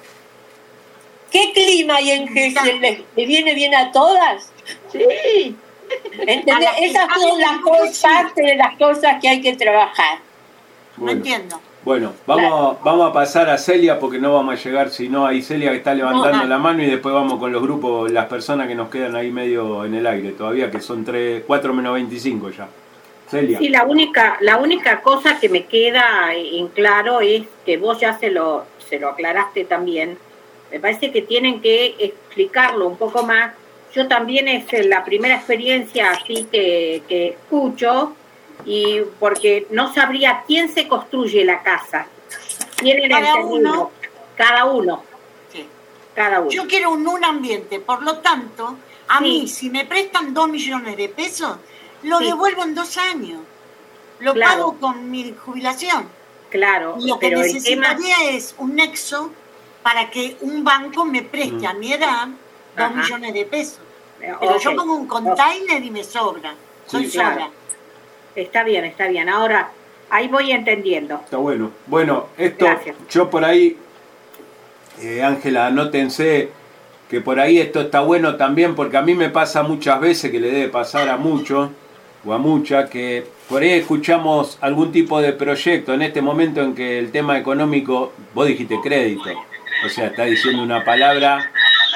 ¿Qué clima hay en Gesell? ¿Le viene bien a todas? Sí. ¿Entendés? Esas son las parte de las cosas que hay que trabajar. No entiendo. Bueno, vamos a pasar a Celia porque no vamos a llegar, si no hay Celia que está levantando la mano y después vamos con los grupos, las personas que nos quedan ahí medio en el aire todavía, que son 4 menos 25 ya. Celia. Sí, la única cosa que me queda en claro es que vos ya se lo aclaraste también. Me parece que tienen que explicarlo un poco más. Yo también es la primera experiencia así que escucho, y porque no sabría quién se construye la casa. Tienen Cada el uno. Cada uno. Sí. Cada uno. Yo quiero un ambiente, por lo tanto, a mí, si me prestan 2 millones de pesos, lo devuelvo en 2 años. Lo pago con mi jubilación. Claro. Lo que pero necesitaría es un nexo para que un banco me preste a mi edad 2 millones de pesos. Pero yo pongo un container y me sobra. Soy sola. Está bien. Ahora, ahí voy entendiendo. Está bueno. Bueno, esto, Gracias. yo por ahí, Ángela, anótense que por ahí esto está bueno también, porque a mí me pasa muchas veces, que le debe pasar a muchos o a muchas, que por ahí escuchamos algún tipo de proyecto en este momento en que el tema económico, vos dijiste crédito, o sea, está diciendo una palabra,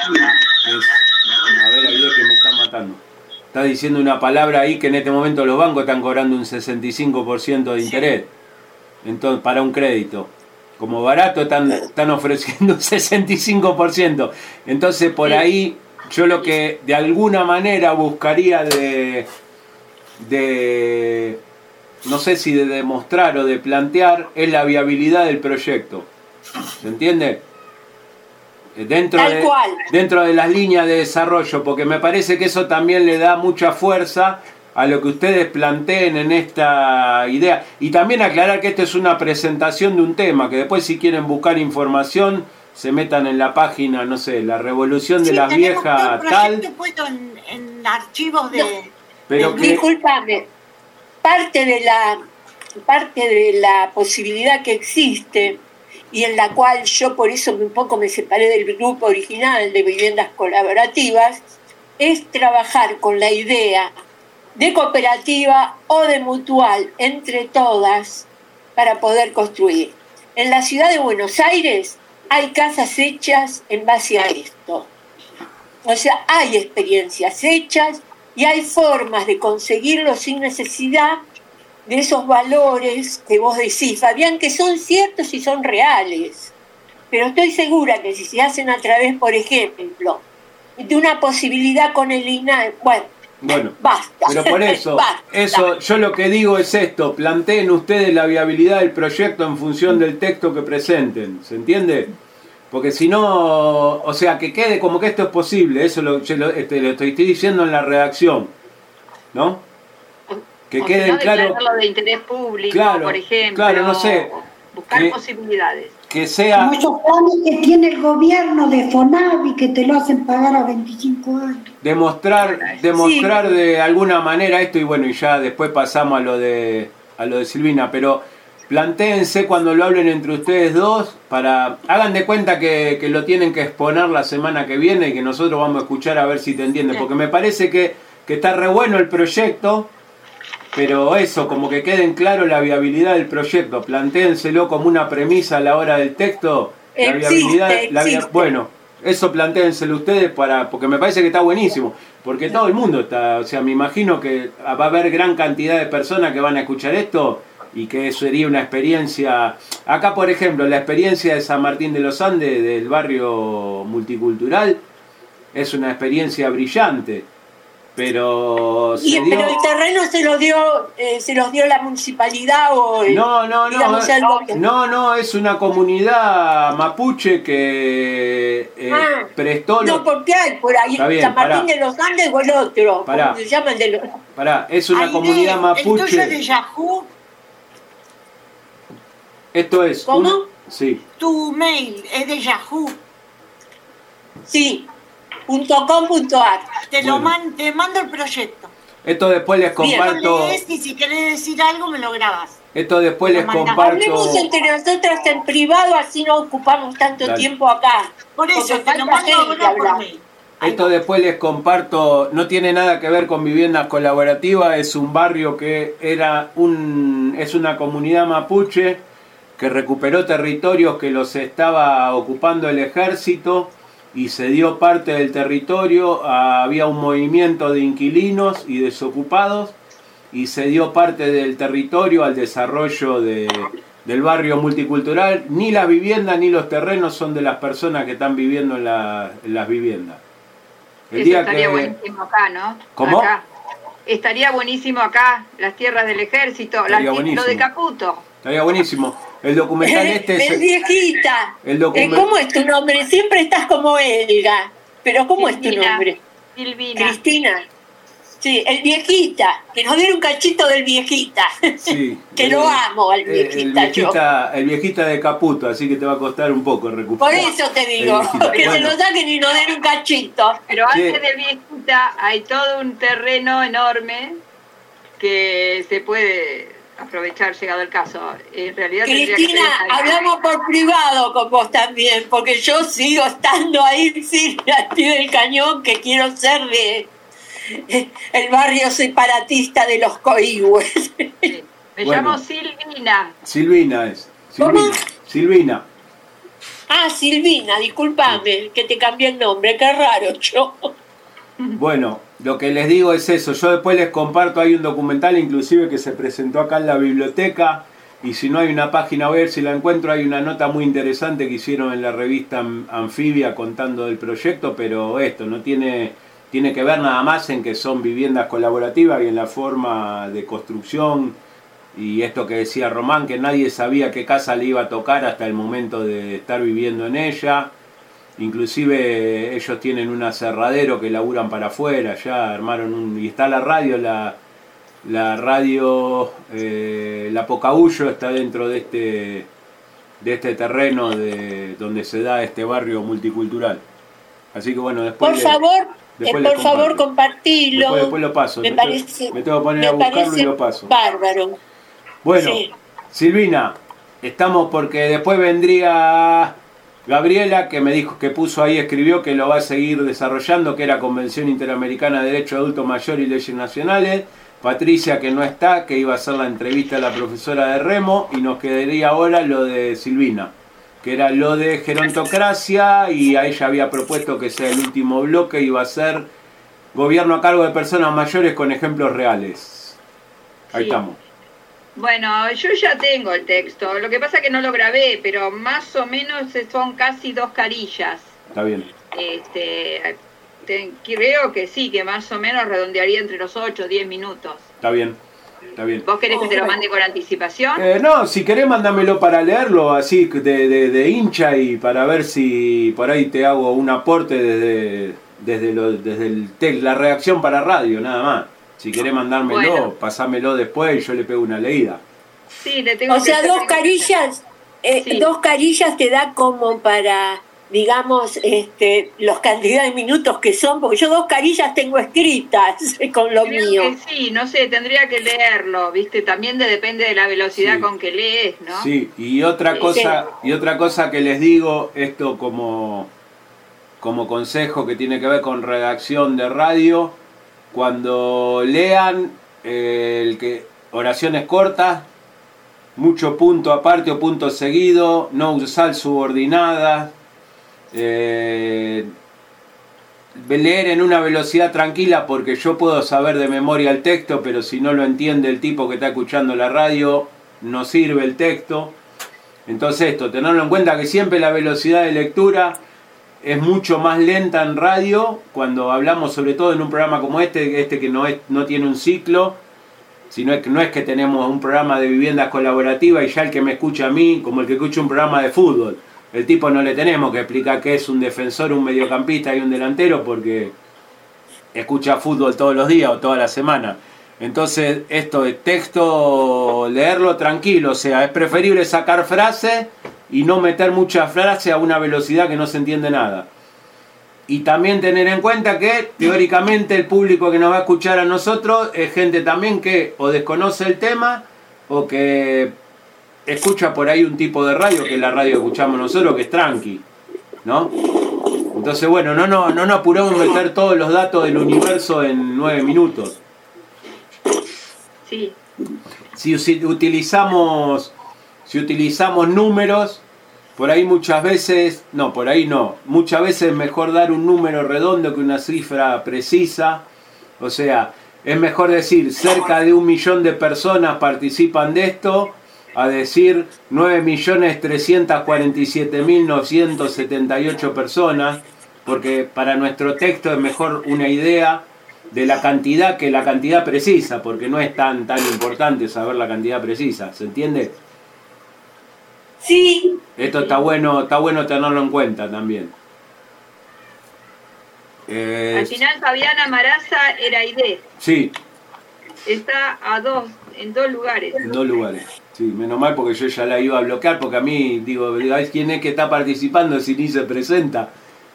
a ver, ahí que me está matando. Está diciendo una palabra ahí que en este momento los bancos están cobrando un 65% de interés. Entonces, para un crédito. Como barato están ofreciendo un 65%. Entonces, por ahí, yo lo que de alguna manera buscaría no sé si de demostrar o de plantear, es la viabilidad del proyecto. ¿Se entiende? Dentro de las líneas de desarrollo, porque me parece que eso también le da mucha fuerza a lo que ustedes planteen en esta idea. Y también aclarar que esto es una presentación de un tema, que después si quieren buscar información, se metan en la página, no sé, la revolución de las viejas tal. Puesto en archivos de... Pero discúlpame, parte de la posibilidad que existe, y en la cual yo por eso un poco me separé del grupo original de viviendas colaborativas, es trabajar con la idea de cooperativa o de mutual entre todas para poder construir. En la ciudad de Buenos Aires hay casas hechas en base a esto. O sea, hay experiencias hechas y hay formas de conseguirlo sin necesidad de esos valores que vos decís, Fabián, que son ciertos y son reales. Pero estoy segura que si se hacen a través, por ejemplo, de una posibilidad con el INAE, bueno, basta. Pero por eso, yo lo que digo es esto, planteen ustedes la viabilidad del proyecto en función del texto que presenten, ¿se entiende? Porque si no, o sea, que quede como que esto es posible, eso lo estoy diciendo en la redacción, ¿no? Que queden claro. De interés público, claro, por ejemplo. Claro, no sé. Buscar posibilidades. Que sea. Como esos planes que tiene el gobierno de FONAVI que te lo hacen pagar a 25 años. Demostrar de alguna manera esto, y bueno, y ya después pasamos a lo de Silvina, pero plantéense cuando lo hablen entre ustedes dos, hagan de cuenta que lo tienen que exponer la semana que viene y que nosotros vamos a escuchar a ver si te entienden, porque me parece que está re bueno el proyecto. Pero eso, como que quede en claro la viabilidad del proyecto, plantéenselo como una premisa a la hora del texto, la viabilidad, bueno, eso plantéenselo ustedes porque me parece que está buenísimo, porque todo el mundo está, o sea, me imagino que va a haber gran cantidad de personas que van a escuchar esto y que sería una experiencia, acá por ejemplo, la experiencia de San Martín de los Andes, del barrio multicultural, es una experiencia brillante. Pero pero el terreno se los dio la municipalidad o no, es una comunidad mapuche que prestó no, porque hay por ahí San Martín de los Andes o el otro, ¿cómo se llama el de los? Es una comunidad mapuche. ¿El tuyo es de Yahoo? Esto es ¿cómo? Sí. Tu mail es de Yahoo. Sí. .com.ar. Te mando el proyecto. Esto después les comparto. Bien, y si querés decir algo me lo grabas. Esto después les comparto. Hablemos entre nosotras en privado, así no ocupamos tanto tiempo acá. Por eso te lo mando ahora por mail. Esto después les comparto, no tiene nada que ver con viviendas colaborativas, es un barrio que es una comunidad mapuche que recuperó territorios que los estaba ocupando el ejército y se dio parte del territorio, había un movimiento de inquilinos y desocupados y se dio parte del territorio al desarrollo del barrio multicultural. Ni las viviendas ni los terrenos son de las personas que están viviendo en las viviendas. Estaría buenísimo acá, ¿no? ¿Cómo? Acá. Estaría buenísimo acá, las tierras del ejército, lo de Caputo. Estaría buenísimo. El documental es viejita. ¿Cómo es tu nombre? Siempre estás como Elga. Pero ¿cómo es tu nombre? Silvina. Cristina. Sí, el viejita. Que nos diera un cachito del viejita. Sí. Que lo amo al viejita. El viejita de Caputo, así que te va a costar un poco recuperar. Por eso te digo, que se lo saquen y nos den un cachito. Pero antes del viejita hay todo un terreno enorme que se puede aprovechar llegado el caso. En realidad Cristina, hablamos por privado con vos también, porque yo sigo estando ahí al pie del cañón, que quiero ser de el barrio separatista de los coigües. Sí. Me llamo Silvina. Silvina es. ¿Cómo? Silvina. Ah, Silvina, discúlpame que te cambié el nombre, qué raro yo. Bueno, lo que les digo es eso. Yo después les comparto, hay un documental inclusive que se presentó acá en la biblioteca, y si no hay una página, a ver si la encuentro, hay una nota muy interesante que hicieron en la revista Anfibia contando del proyecto, pero esto no tiene que ver nada más en que son viviendas colaborativas y en la forma de construcción, y esto que decía Román, que nadie sabía qué casa le iba a tocar hasta el momento de estar viviendo en ella. Inclusive ellos tienen un aserradero que laburan para afuera, ya armaron y está la radio, la radio La Pocahuyo está dentro de este terreno donde se da este barrio multicultural. Así que bueno, después por favor compartilo. Después lo paso. Me tengo que poner a buscarlo y lo paso. Bárbaro. Bueno, sí. Silvina, estamos porque después vendría Gabriela, que me dijo, que puso ahí, escribió que lo va a seguir desarrollando, que era Convención Interamericana de Derecho de Adulto Mayor y Leyes Nacionales. Patricia, que no está, que iba a hacer la entrevista a la profesora de Remo, y nos quedaría ahora lo de Silvina, que era lo de gerontocracia, y a ella había propuesto que sea el último bloque, iba a ser gobierno a cargo de personas mayores con ejemplos reales. Ahí estamos. Bueno, yo ya tengo el texto, lo que pasa es que no lo grabé, pero más o menos son casi 2 carillas. Está bien. Creo que sí, que más o menos redondearía entre los 8 o 10 minutos. Está bien. Está bien. ¿Vos querés que te lo mande con anticipación? No, si querés mándamelo para leerlo así de hincha, y para ver si por ahí te hago un aporte desde la reacción para radio, nada más. Si querés mandármelo, pasámelo después y yo le pego una leída. Sí, le tengo. O sea, 2 carillas, sí. 2 carillas te da como para, digamos, los cantidad de minutos que son, porque yo 2 carillas tengo escritas con lo mío. Que sí, no sé, tendría que leerlo, ¿viste? También depende de la velocidad con que lees, ¿no? Sí, y otra cosa que les digo, esto como consejo que tiene que ver con redacción de radio, cuando lean oraciones cortas, mucho punto aparte o punto seguido, no usar subordinadas, leer en una velocidad tranquila, porque yo puedo saber de memoria el texto, pero si no lo entiende el tipo que está escuchando la radio, no sirve el texto. Entonces tenerlo en cuenta, que siempre la velocidad de lectura es mucho más lenta en radio cuando hablamos, sobre todo en un programa como este que no tiene un ciclo, sino que no es que tenemos un programa de viviendas colaborativas y ya el que me escucha a mí, como el que escucha un programa de fútbol, el tipo no le tenemos que explicar qué es un defensor, un mediocampista y un delantero porque escucha fútbol todos los días o toda la semana. Entonces esto de texto, leerlo tranquilo, o sea, es preferible sacar frases y no meter muchas frases a una velocidad que no se entiende nada. Y también tener en cuenta que teóricamente el público que nos va a escuchar a nosotros es gente también que o desconoce el tema o que escucha por ahí un tipo de radio, que es la radio que escuchamos nosotros, que es tranqui, ¿no? Entonces, bueno, no nos apuramos a meter todos los datos del universo en 9 minutos. Sí. Si utilizamos números, por ahí muchas veces, muchas veces es mejor dar un número redondo que una cifra precisa. O sea, es mejor decir cerca de 1 millón de personas participan de esto, a decir 9.347.978 personas, porque para nuestro texto es mejor una idea de la cantidad que la cantidad precisa, porque no es tan importante saber la cantidad precisa, ¿se entiende? Sí. Esto está bueno tenerlo en cuenta también. Al final Fabiana Maraza era ID. Sí. Está en dos lugares. En 2 lugares. Sí, menos mal porque yo ya la iba a bloquear, porque a mí, digo, ¿quién es que está participando si ni se presenta?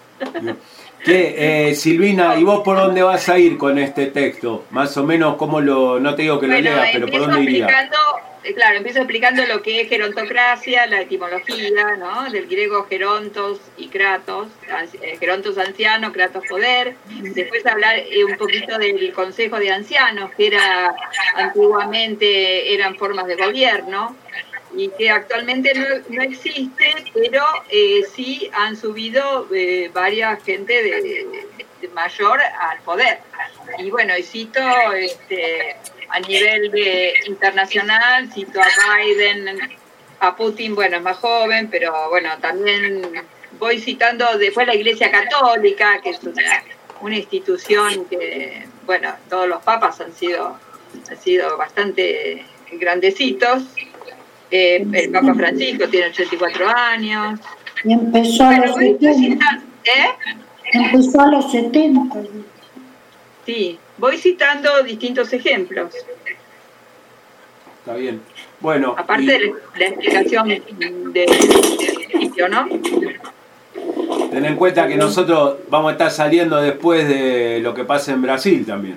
Silvina, ¿y vos por dónde vas a ir con este texto? Más o menos, no te digo que lo leas, pero ¿por dónde irías? Empiezo explicando lo que es gerontocracia, la etimología, ¿no? Del griego gerontos y kratos, gerontos anciano, kratos poder. Después hablar un poquito del consejo de ancianos, que antiguamente eran formas de gobierno y que actualmente no existe, pero sí han subido varias gente de mayor al poder. Y bueno, y cito a nivel internacional, cito a Biden, a Putin, bueno, es más joven, pero bueno, también voy citando después la Iglesia Católica, que es una institución que, bueno, todos los papas han sido bastante grandecitos. El Papa Francisco tiene 84 años. Y empezó a los 70. Empezó a los 70. Sí, voy citando distintos ejemplos. Está bien. Bueno. Aparte de la explicación del sitio, ¿no? Ten en cuenta que nosotros vamos a estar saliendo después de lo que pasa en Brasil también.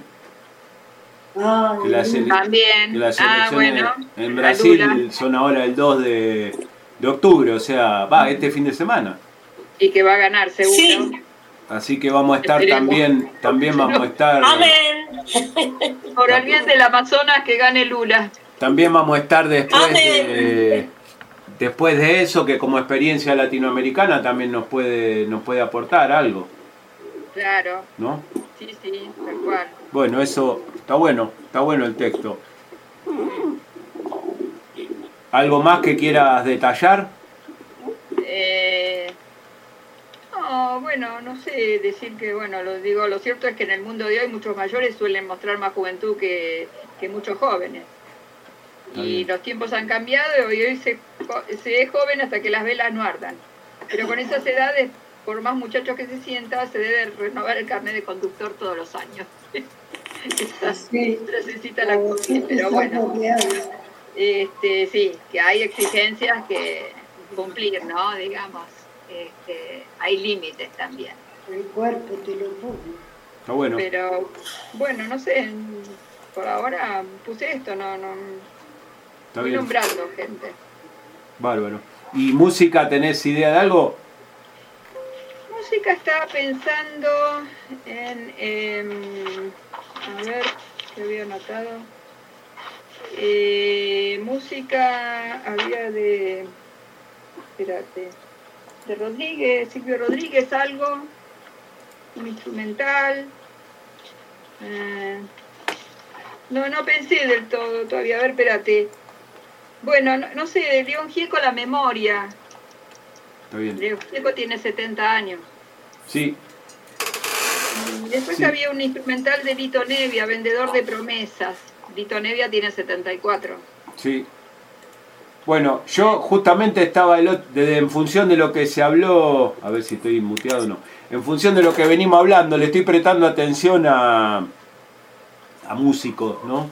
También. Que las elecciones en Brasil son ahora el 2 de octubre, o sea, este fin de semana. Y que va a ganar, seguro. Sí. Así que vamos a estar también vamos a estar... Amén. Por el bien del Amazonas, que gane Lula. También vamos a estar después de eso, que como experiencia latinoamericana también nos puede aportar algo. Claro. ¿No? Sí, tal cual. Bueno, eso está bueno el texto. ¿Algo más que quieras detallar? No, bueno, no sé decir que, bueno, lo cierto es que en el mundo de hoy muchos mayores suelen mostrar más juventud que muchos jóvenes. Y los tiempos han cambiado y hoy se es joven hasta que las velas no ardan. Pero con esas edades, por más muchachos que se sienta, se debe renovar el carnet de conductor todos los años. Necesita la cosa, pero bueno. Sí, que hay exigencias que cumplir, ¿no? Digamos. Hay límites también. El cuerpo te lo pone. Está bueno. Pero, bueno, no sé, por ahora puse esto, no estoy nombrando gente. Bárbaro. ¿Y música, tenés idea de algo? Música estaba pensando en a ver, ¿qué había anotado? Música había de Rodríguez, Silvio Rodríguez, algo, un instrumental. No pensé del todo todavía, a ver, espérate. Bueno, no sé, de León Gieco, La memoria. Está bien. León Gieco tiene 70 años. Sí. Después había un instrumental de Lito Nevia, Vendedor de Promesas. Lito Nevia tiene 74. Sí. Bueno, yo justamente estaba en función de lo que se habló, a ver si estoy muteado o no, en función de lo que venimos hablando, le estoy prestando atención a músicos, ¿no?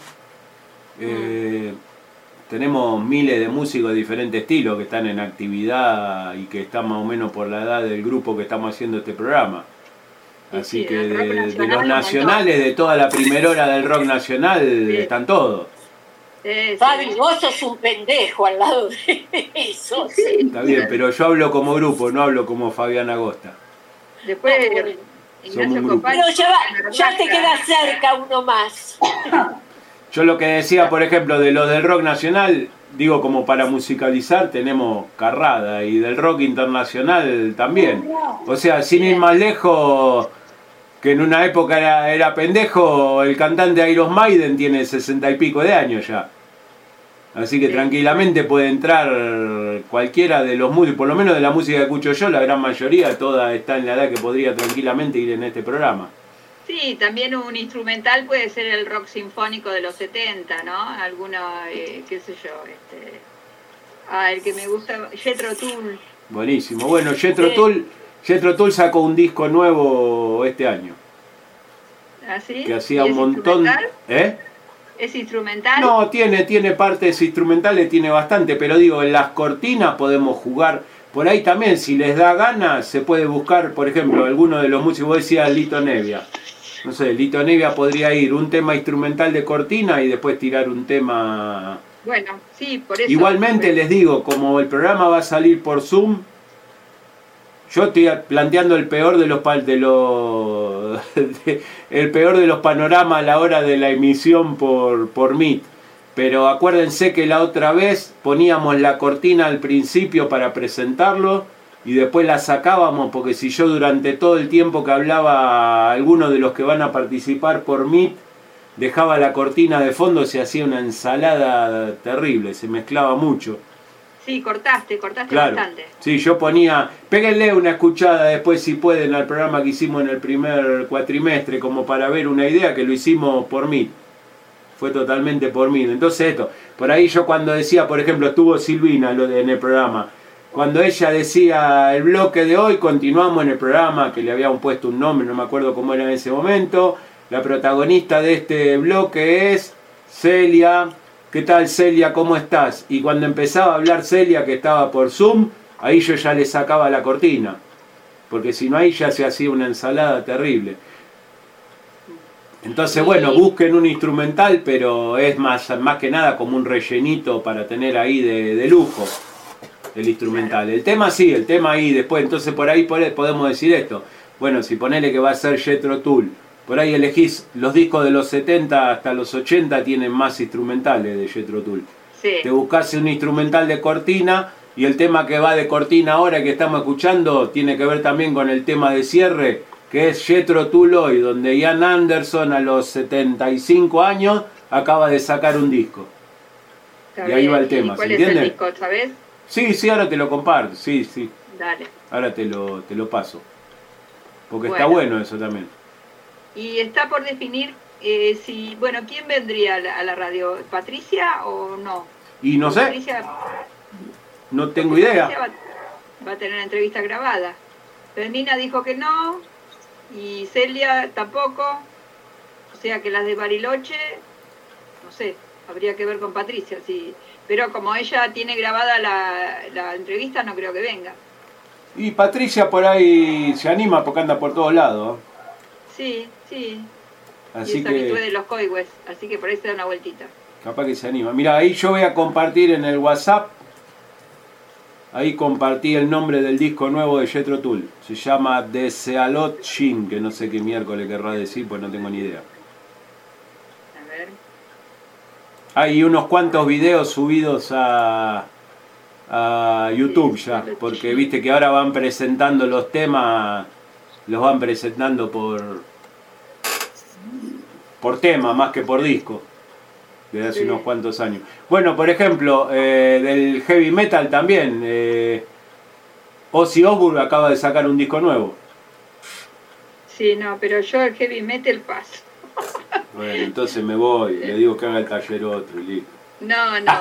Tenemos miles de músicos de diferentes estilos que están en actividad y que están más o menos por la edad del grupo que estamos haciendo este programa. Así sí, que de los nacionales, de toda la primera hora del rock nacional, están todos. Fabi, vos sos un pendejo al lado de eso. Está bien, pero yo hablo como grupo, no hablo como Fabián Agosta. Después, Ignacio Copal. Pero ya te queda cerca uno más. Yo lo que decía, por ejemplo, de los del rock nacional, digo como para musicalizar, tenemos Carrada, y del rock internacional también. O sea, sin ir más lejos, que en una época era pendejo, el cantante de Iron Maiden tiene 60 y pico de años ya. Así que tranquilamente puede entrar cualquiera de los músicos, por lo menos de la música que escucho yo, la gran mayoría, toda está en la edad que podría tranquilamente ir en este programa. Sí, también un instrumental puede ser el rock sinfónico de los 70, ¿no? Alguno, qué sé yo, el que me gusta, Jethro Tull. Buenísimo. Bueno, Jethro Tull sacó un disco nuevo este año. ¿Ah, sí? Que hacía un montón... ¿Es instrumental? No, tiene partes instrumentales, tiene bastante, pero digo, en las cortinas podemos jugar. Por ahí también, si les da ganas, se puede buscar, por ejemplo, alguno de los músicos, vos decías Lito Nevia. No sé, Lito Nevia podría ir un tema instrumental de cortina y después tirar un tema... Bueno, sí, por eso... Igualmente les digo, como el programa va a salir por Zoom, yo estoy planteando el peor de los el peor de los panoramas a la hora de la emisión por Meet. Pero acuérdense que la otra vez poníamos la cortina al principio para presentarlo y después la sacábamos, porque si yo durante todo el tiempo que hablaba alguno de los que van a participar por Meet dejaba la cortina de fondo, se hacía una ensalada terrible, se mezclaba mucho. Sí, cortaste claro, bastante. Sí, yo ponía, péguenle una escuchada después si pueden al programa que hicimos en el primer cuatrimestre, como para ver una idea, que lo hicimos por Meet. Fue totalmente por Meet. Entonces esto, por ahí yo cuando decía, por ejemplo, estuvo Silvina en el programa, cuando ella decía el bloque de hoy, continuamos en el programa, que le habían puesto un nombre, no me acuerdo cómo era en ese momento, la protagonista de este bloque es Celia. ¿Qué tal, Celia? ¿Cómo estás? Y cuando empezaba a hablar Celia, que estaba por Zoom, ahí yo ya le sacaba la cortina. Porque si no, ahí ya se hacía una ensalada terrible. Entonces, bueno, busquen un instrumental, pero es más que nada como un rellenito para tener ahí de lujo el instrumental. El tema sí, el tema ahí después. Entonces, por ahí podemos decir esto. Bueno, si ponele que va a ser Jethro Tull, por ahí elegís los discos de los 70 hasta los 80 tienen más instrumentales de Jethro Tull. Sí. Te buscás un instrumental de cortina y el tema que va de cortina ahora que estamos escuchando tiene que ver también con el tema de cierre, que es Jethro Tull hoy, donde Ian Anderson a los 75 años acaba de sacar un disco. Está y ahí bien. va el tema, ¿Y cuál ¿se es entiende? el disco, sabes? Sí, ahora te lo comparto, sí. Dale. Ahora te lo paso. Porque Bueno. está bueno eso también. Y está por definir ¿quién vendría a la radio? ¿Patricia o no? Y no sé, Patricia, no tengo idea. Patricia va a tener una entrevista grabada. Fermina dijo que no, y Celia tampoco. O sea que las de Bariloche, no sé, habría que ver con Patricia. Sí. Pero como ella tiene grabada la entrevista, no creo que venga. Y Patricia por ahí se anima porque anda por todos lados. Sí. Así y es habitué de los Coigües, así que por ahí se da una vueltita. Capaz que se anima. Mira, ahí yo voy a compartir en el WhatsApp. Ahí compartí el nombre del disco nuevo de Jethro Tull. Se llama Desealot Shin, que no sé qué miércoles querrá decir, pues no tengo ni idea. A ver. Hay unos cuantos videos subidos a YouTube ya, porque viste que ahora van presentando los temas, los van presentando por tema más que por disco, desde hace unos cuantos años. Bueno, por ejemplo, del heavy metal también, Ozzy Osbourne acaba de sacar un disco nuevo. Sí, no, pero yo el heavy metal paso. Bueno, entonces me voy, le digo que haga el taller otro y listo. No,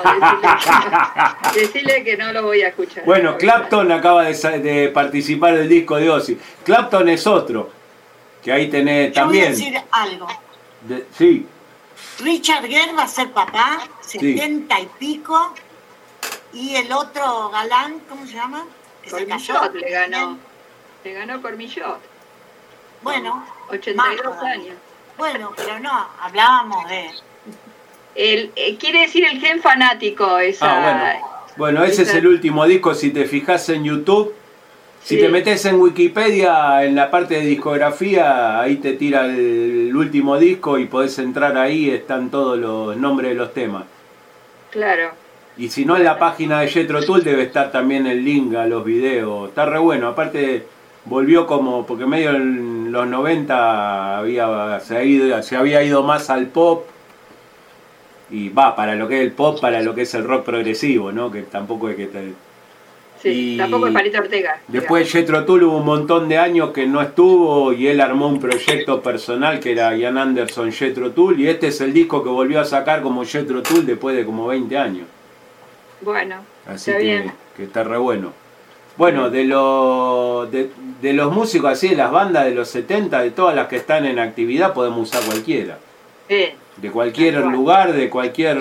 decirle que no lo voy a escuchar. Bueno, Clapton acaba de participar del disco de Ozzy. Clapton es otro, que ahí tenés también. Yo voy a decir algo. Sí. Richard Gere va a ser papá, 70 y pico, y el otro galán, ¿cómo se llama? Cormillot le ganó. Le ganó Cormillot. Bueno, 82 años. Bueno, pero no, hablábamos de... quiere decir el gen fanático esa. Bueno, ese es el último disco. Si te fijas en YouTube, si te metes en Wikipedia, en la parte de discografía, ahí te tira el último disco y podés entrar ahí, están todos los nombres de los temas. Claro. Y si no, en la página de Jethro Tull debe estar también el link a los videos. Está re bueno. Aparte, volvió como, porque medio en los 90 se había ido más al pop. Y va, para lo que es el pop, para lo que es el rock progresivo, ¿no? Que tampoco es que... Sí, tampoco es Palito Ortega. Después Jethro Tull hubo un montón de años que no estuvo y él armó un proyecto personal que era Ian Anderson Jethro Tull, y este es el disco que volvió a sacar como Jethro Tull después de como 20 años. Bueno, así que está re bueno. Bueno, de los músicos así, de las bandas de los 70, de todas las que están en actividad, podemos usar cualquiera. Sí. De cualquier lugar, de cualquier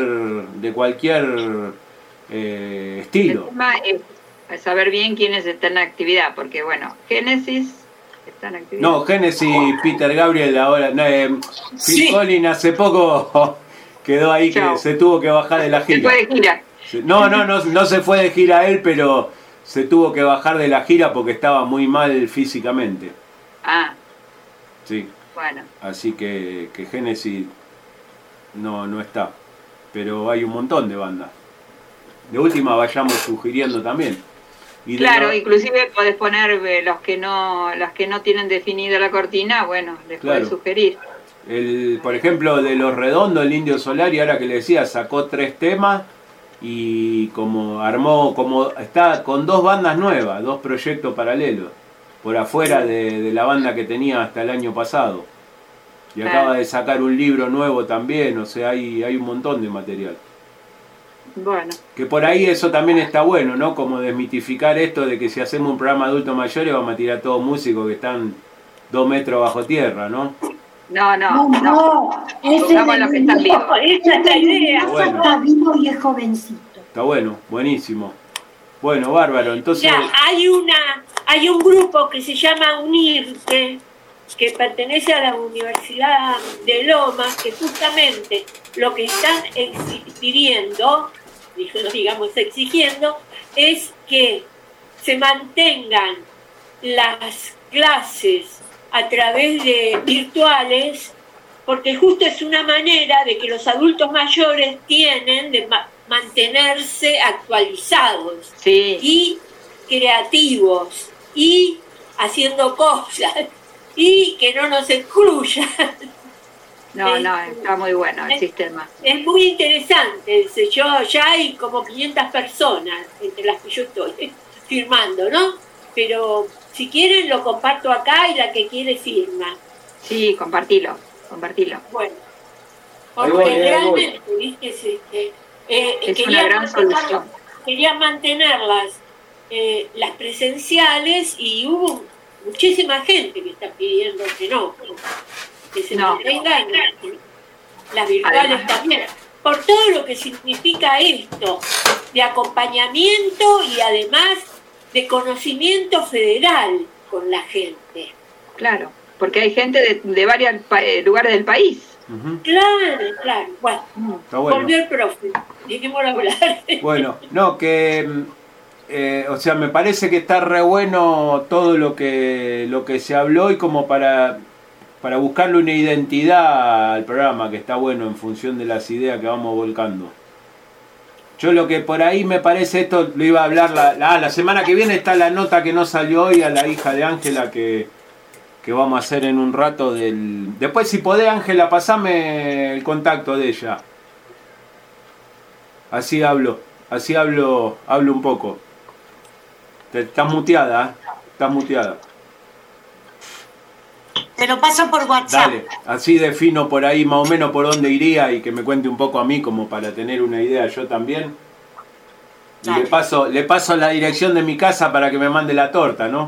estilo. El tema es saber bien quiénes están en actividad, porque bueno, Genesis está en actividad. No, Genesis, Peter Gabriel ahora, Phil Collins hace poco quedó ahí. Chao. Que se tuvo que bajar de la gira. Se fue de gira. No se fue de gira él, pero se tuvo que bajar de la gira porque estaba muy mal físicamente. Ah. Sí. Bueno. Así que Genesis no está. Pero hay un montón de bandas. De última vayamos sugiriendo también. Y claro, inclusive podés poner las que no tienen definida la cortina, bueno, les podés sugerir. Por ejemplo, de Los Redondos, el Indio Solari, ahora que le decía, sacó 3 temas y está con 2 bandas nuevas, 2 proyectos paralelos, por afuera de la banda que tenía hasta el año pasado. Y acaba de sacar un libro nuevo también, o sea, hay un montón de material. Bueno. Que por ahí eso también está bueno, ¿no? Como desmitificar esto de que si hacemos un programa adultos mayores vamos a tirar todos músicos que están 2 metros bajo tierra, ¿no? No. Pongamos los que están vivos. Esa es la idea. Está vivo y es jovencito. Está bueno, buenísimo. Bueno, bárbaro, entonces... Ya, hay un grupo que se llama UNIRTE, que pertenece a la Universidad de Lomas, que justamente lo que están exigiendo es que se mantengan las clases a través de virtuales, porque justo es una manera de que los adultos mayores tienen de mantenerse actualizados y creativos y haciendo cosas y que no nos excluyan. No, está muy bueno el sistema. Es muy interesante. Ya hay como 500 personas entre las que yo estoy firmando, ¿no? Pero si quieren lo comparto acá y la que quiere firma. Sí, compartilo. Bueno, porque realmente, ¿viste? Es una gran solución. Quería mantener las presenciales y hubo muchísima gente que está pidiendo que se mantengan las virtuales también, por todo lo que significa esto de acompañamiento y además de conocimiento federal con la gente. Claro, porque hay gente de varios lugares del país. Claro. Bueno, volvió el profe, dejémoslo hablar. Bueno, o sea, me parece que está re bueno todo lo que se habló y como para buscarle una identidad al programa, que está bueno en función de las ideas que vamos volcando. Yo lo que por ahí me parece, esto lo iba a hablar la semana que viene, está la nota que no salió hoy a la hija de Ángela que vamos a hacer en un rato después si podés, Ángela, pasame el contacto de ella. Así hablo un poco. Estás muteada, Te lo paso por WhatsApp. Dale, así defino por ahí más o menos por dónde iría y que me cuente un poco a mí como para tener una idea yo también. Y le paso la dirección de mi casa para que me mande la torta, ¿no?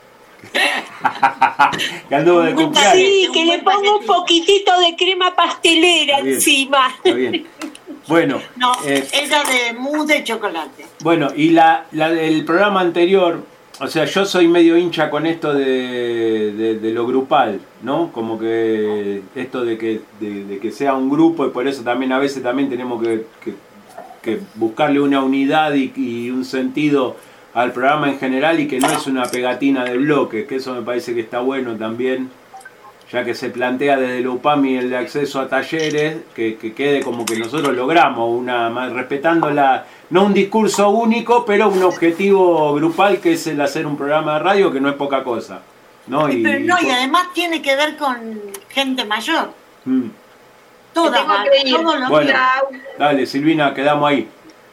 Que anduvo de cumpleaños. Sí, que le pongo un poquitito de crema pastelera encima. Está bien. Bueno. No, esa de mousse de chocolate. Bueno, y el programa anterior, o sea, yo soy medio hincha con esto de lo grupal, ¿no? Como que esto de que sea un grupo, y por eso también a veces también tenemos que buscarle una unidad y un sentido al programa en general, y que no es una pegatina de bloques, que eso me parece que está bueno también, ya que se plantea desde la UPAMI el de acceso a talleres, que quede como que nosotros logramos, respetando no un discurso único, pero un objetivo grupal, que es el hacer un programa de radio, que no es poca cosa, ¿no? Y además tiene que ver con gente mayor. Todos los bueno, dale, Silvina, quedamos ahí.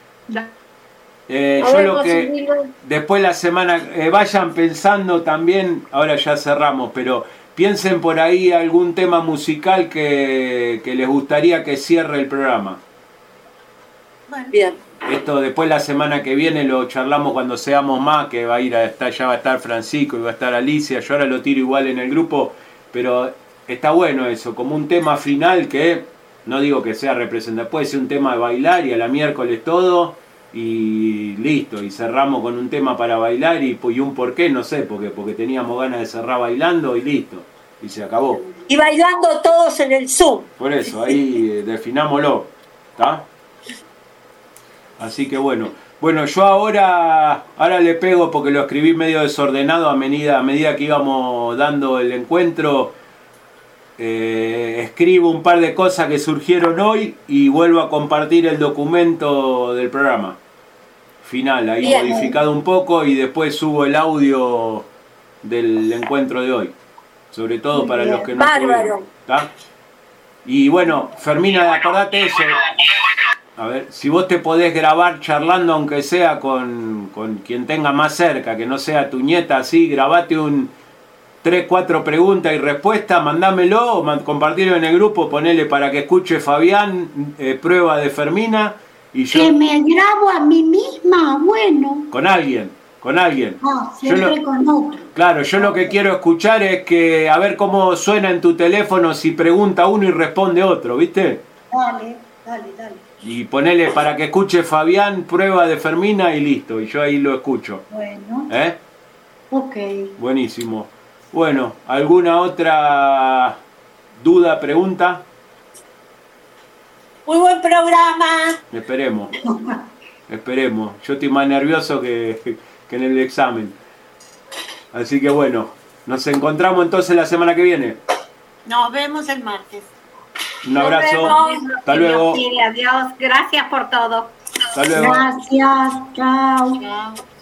Yo lo que después la semana vayan pensando también, ahora ya cerramos, pero piensen por ahí algún tema musical que les gustaría que cierre el programa. Bueno. Bien. Esto después la semana que viene lo charlamos cuando seamos más, que ya va a estar Francisco y va a estar Alicia. Yo ahora lo tiro igual en el grupo, pero está bueno eso, como un tema final que no digo que sea representativo, puede ser un tema de bailar y a la miércoles todo y listo, y cerramos con un tema para bailar y un porqué, no sé, porque teníamos ganas de cerrar bailando y listo, y se acabó. Y bailando todos en el Zoom. Por eso, ahí definámoslo, ¿está? Así que bueno, yo ahora le pego porque lo escribí medio desordenado a medida que íbamos dando el encuentro. Escribo un par de cosas que surgieron hoy y vuelvo a compartir el documento del programa final, ahí bien, modificado un poco, y después subo el audio del encuentro de hoy, sobre todo muy para bien, los que no pudieron, ¿tá? Y bueno, Fermina, acordate eso. A ver, si vos te podés grabar charlando, aunque sea con quien tenga más cerca, que no sea tu nieta, así, grabate 3, 4 preguntas y respuestas, mandámelo o compartirlo en el grupo, ponele para que escuche Fabián, prueba de Fermina, y yo... Que me grabo a mí misma, bueno. Con alguien. No, siempre con otro. Claro, yo lo que quiero escuchar es que, a ver cómo suena en tu teléfono si pregunta uno y responde otro, ¿viste? Dale. Y ponele para que escuche Fabián, prueba de Fermina y listo, y yo ahí lo escucho. Bueno. Ok. Buenísimo. Bueno, ¿alguna otra duda, pregunta? Muy buen programa. Esperemos. Yo estoy más nervioso que en el examen. Así que bueno, nos encontramos entonces la semana que viene. Nos vemos el martes. Un abrazo. Hasta luego. Adiós. Gracias por todo. Hasta luego. Gracias. Chao.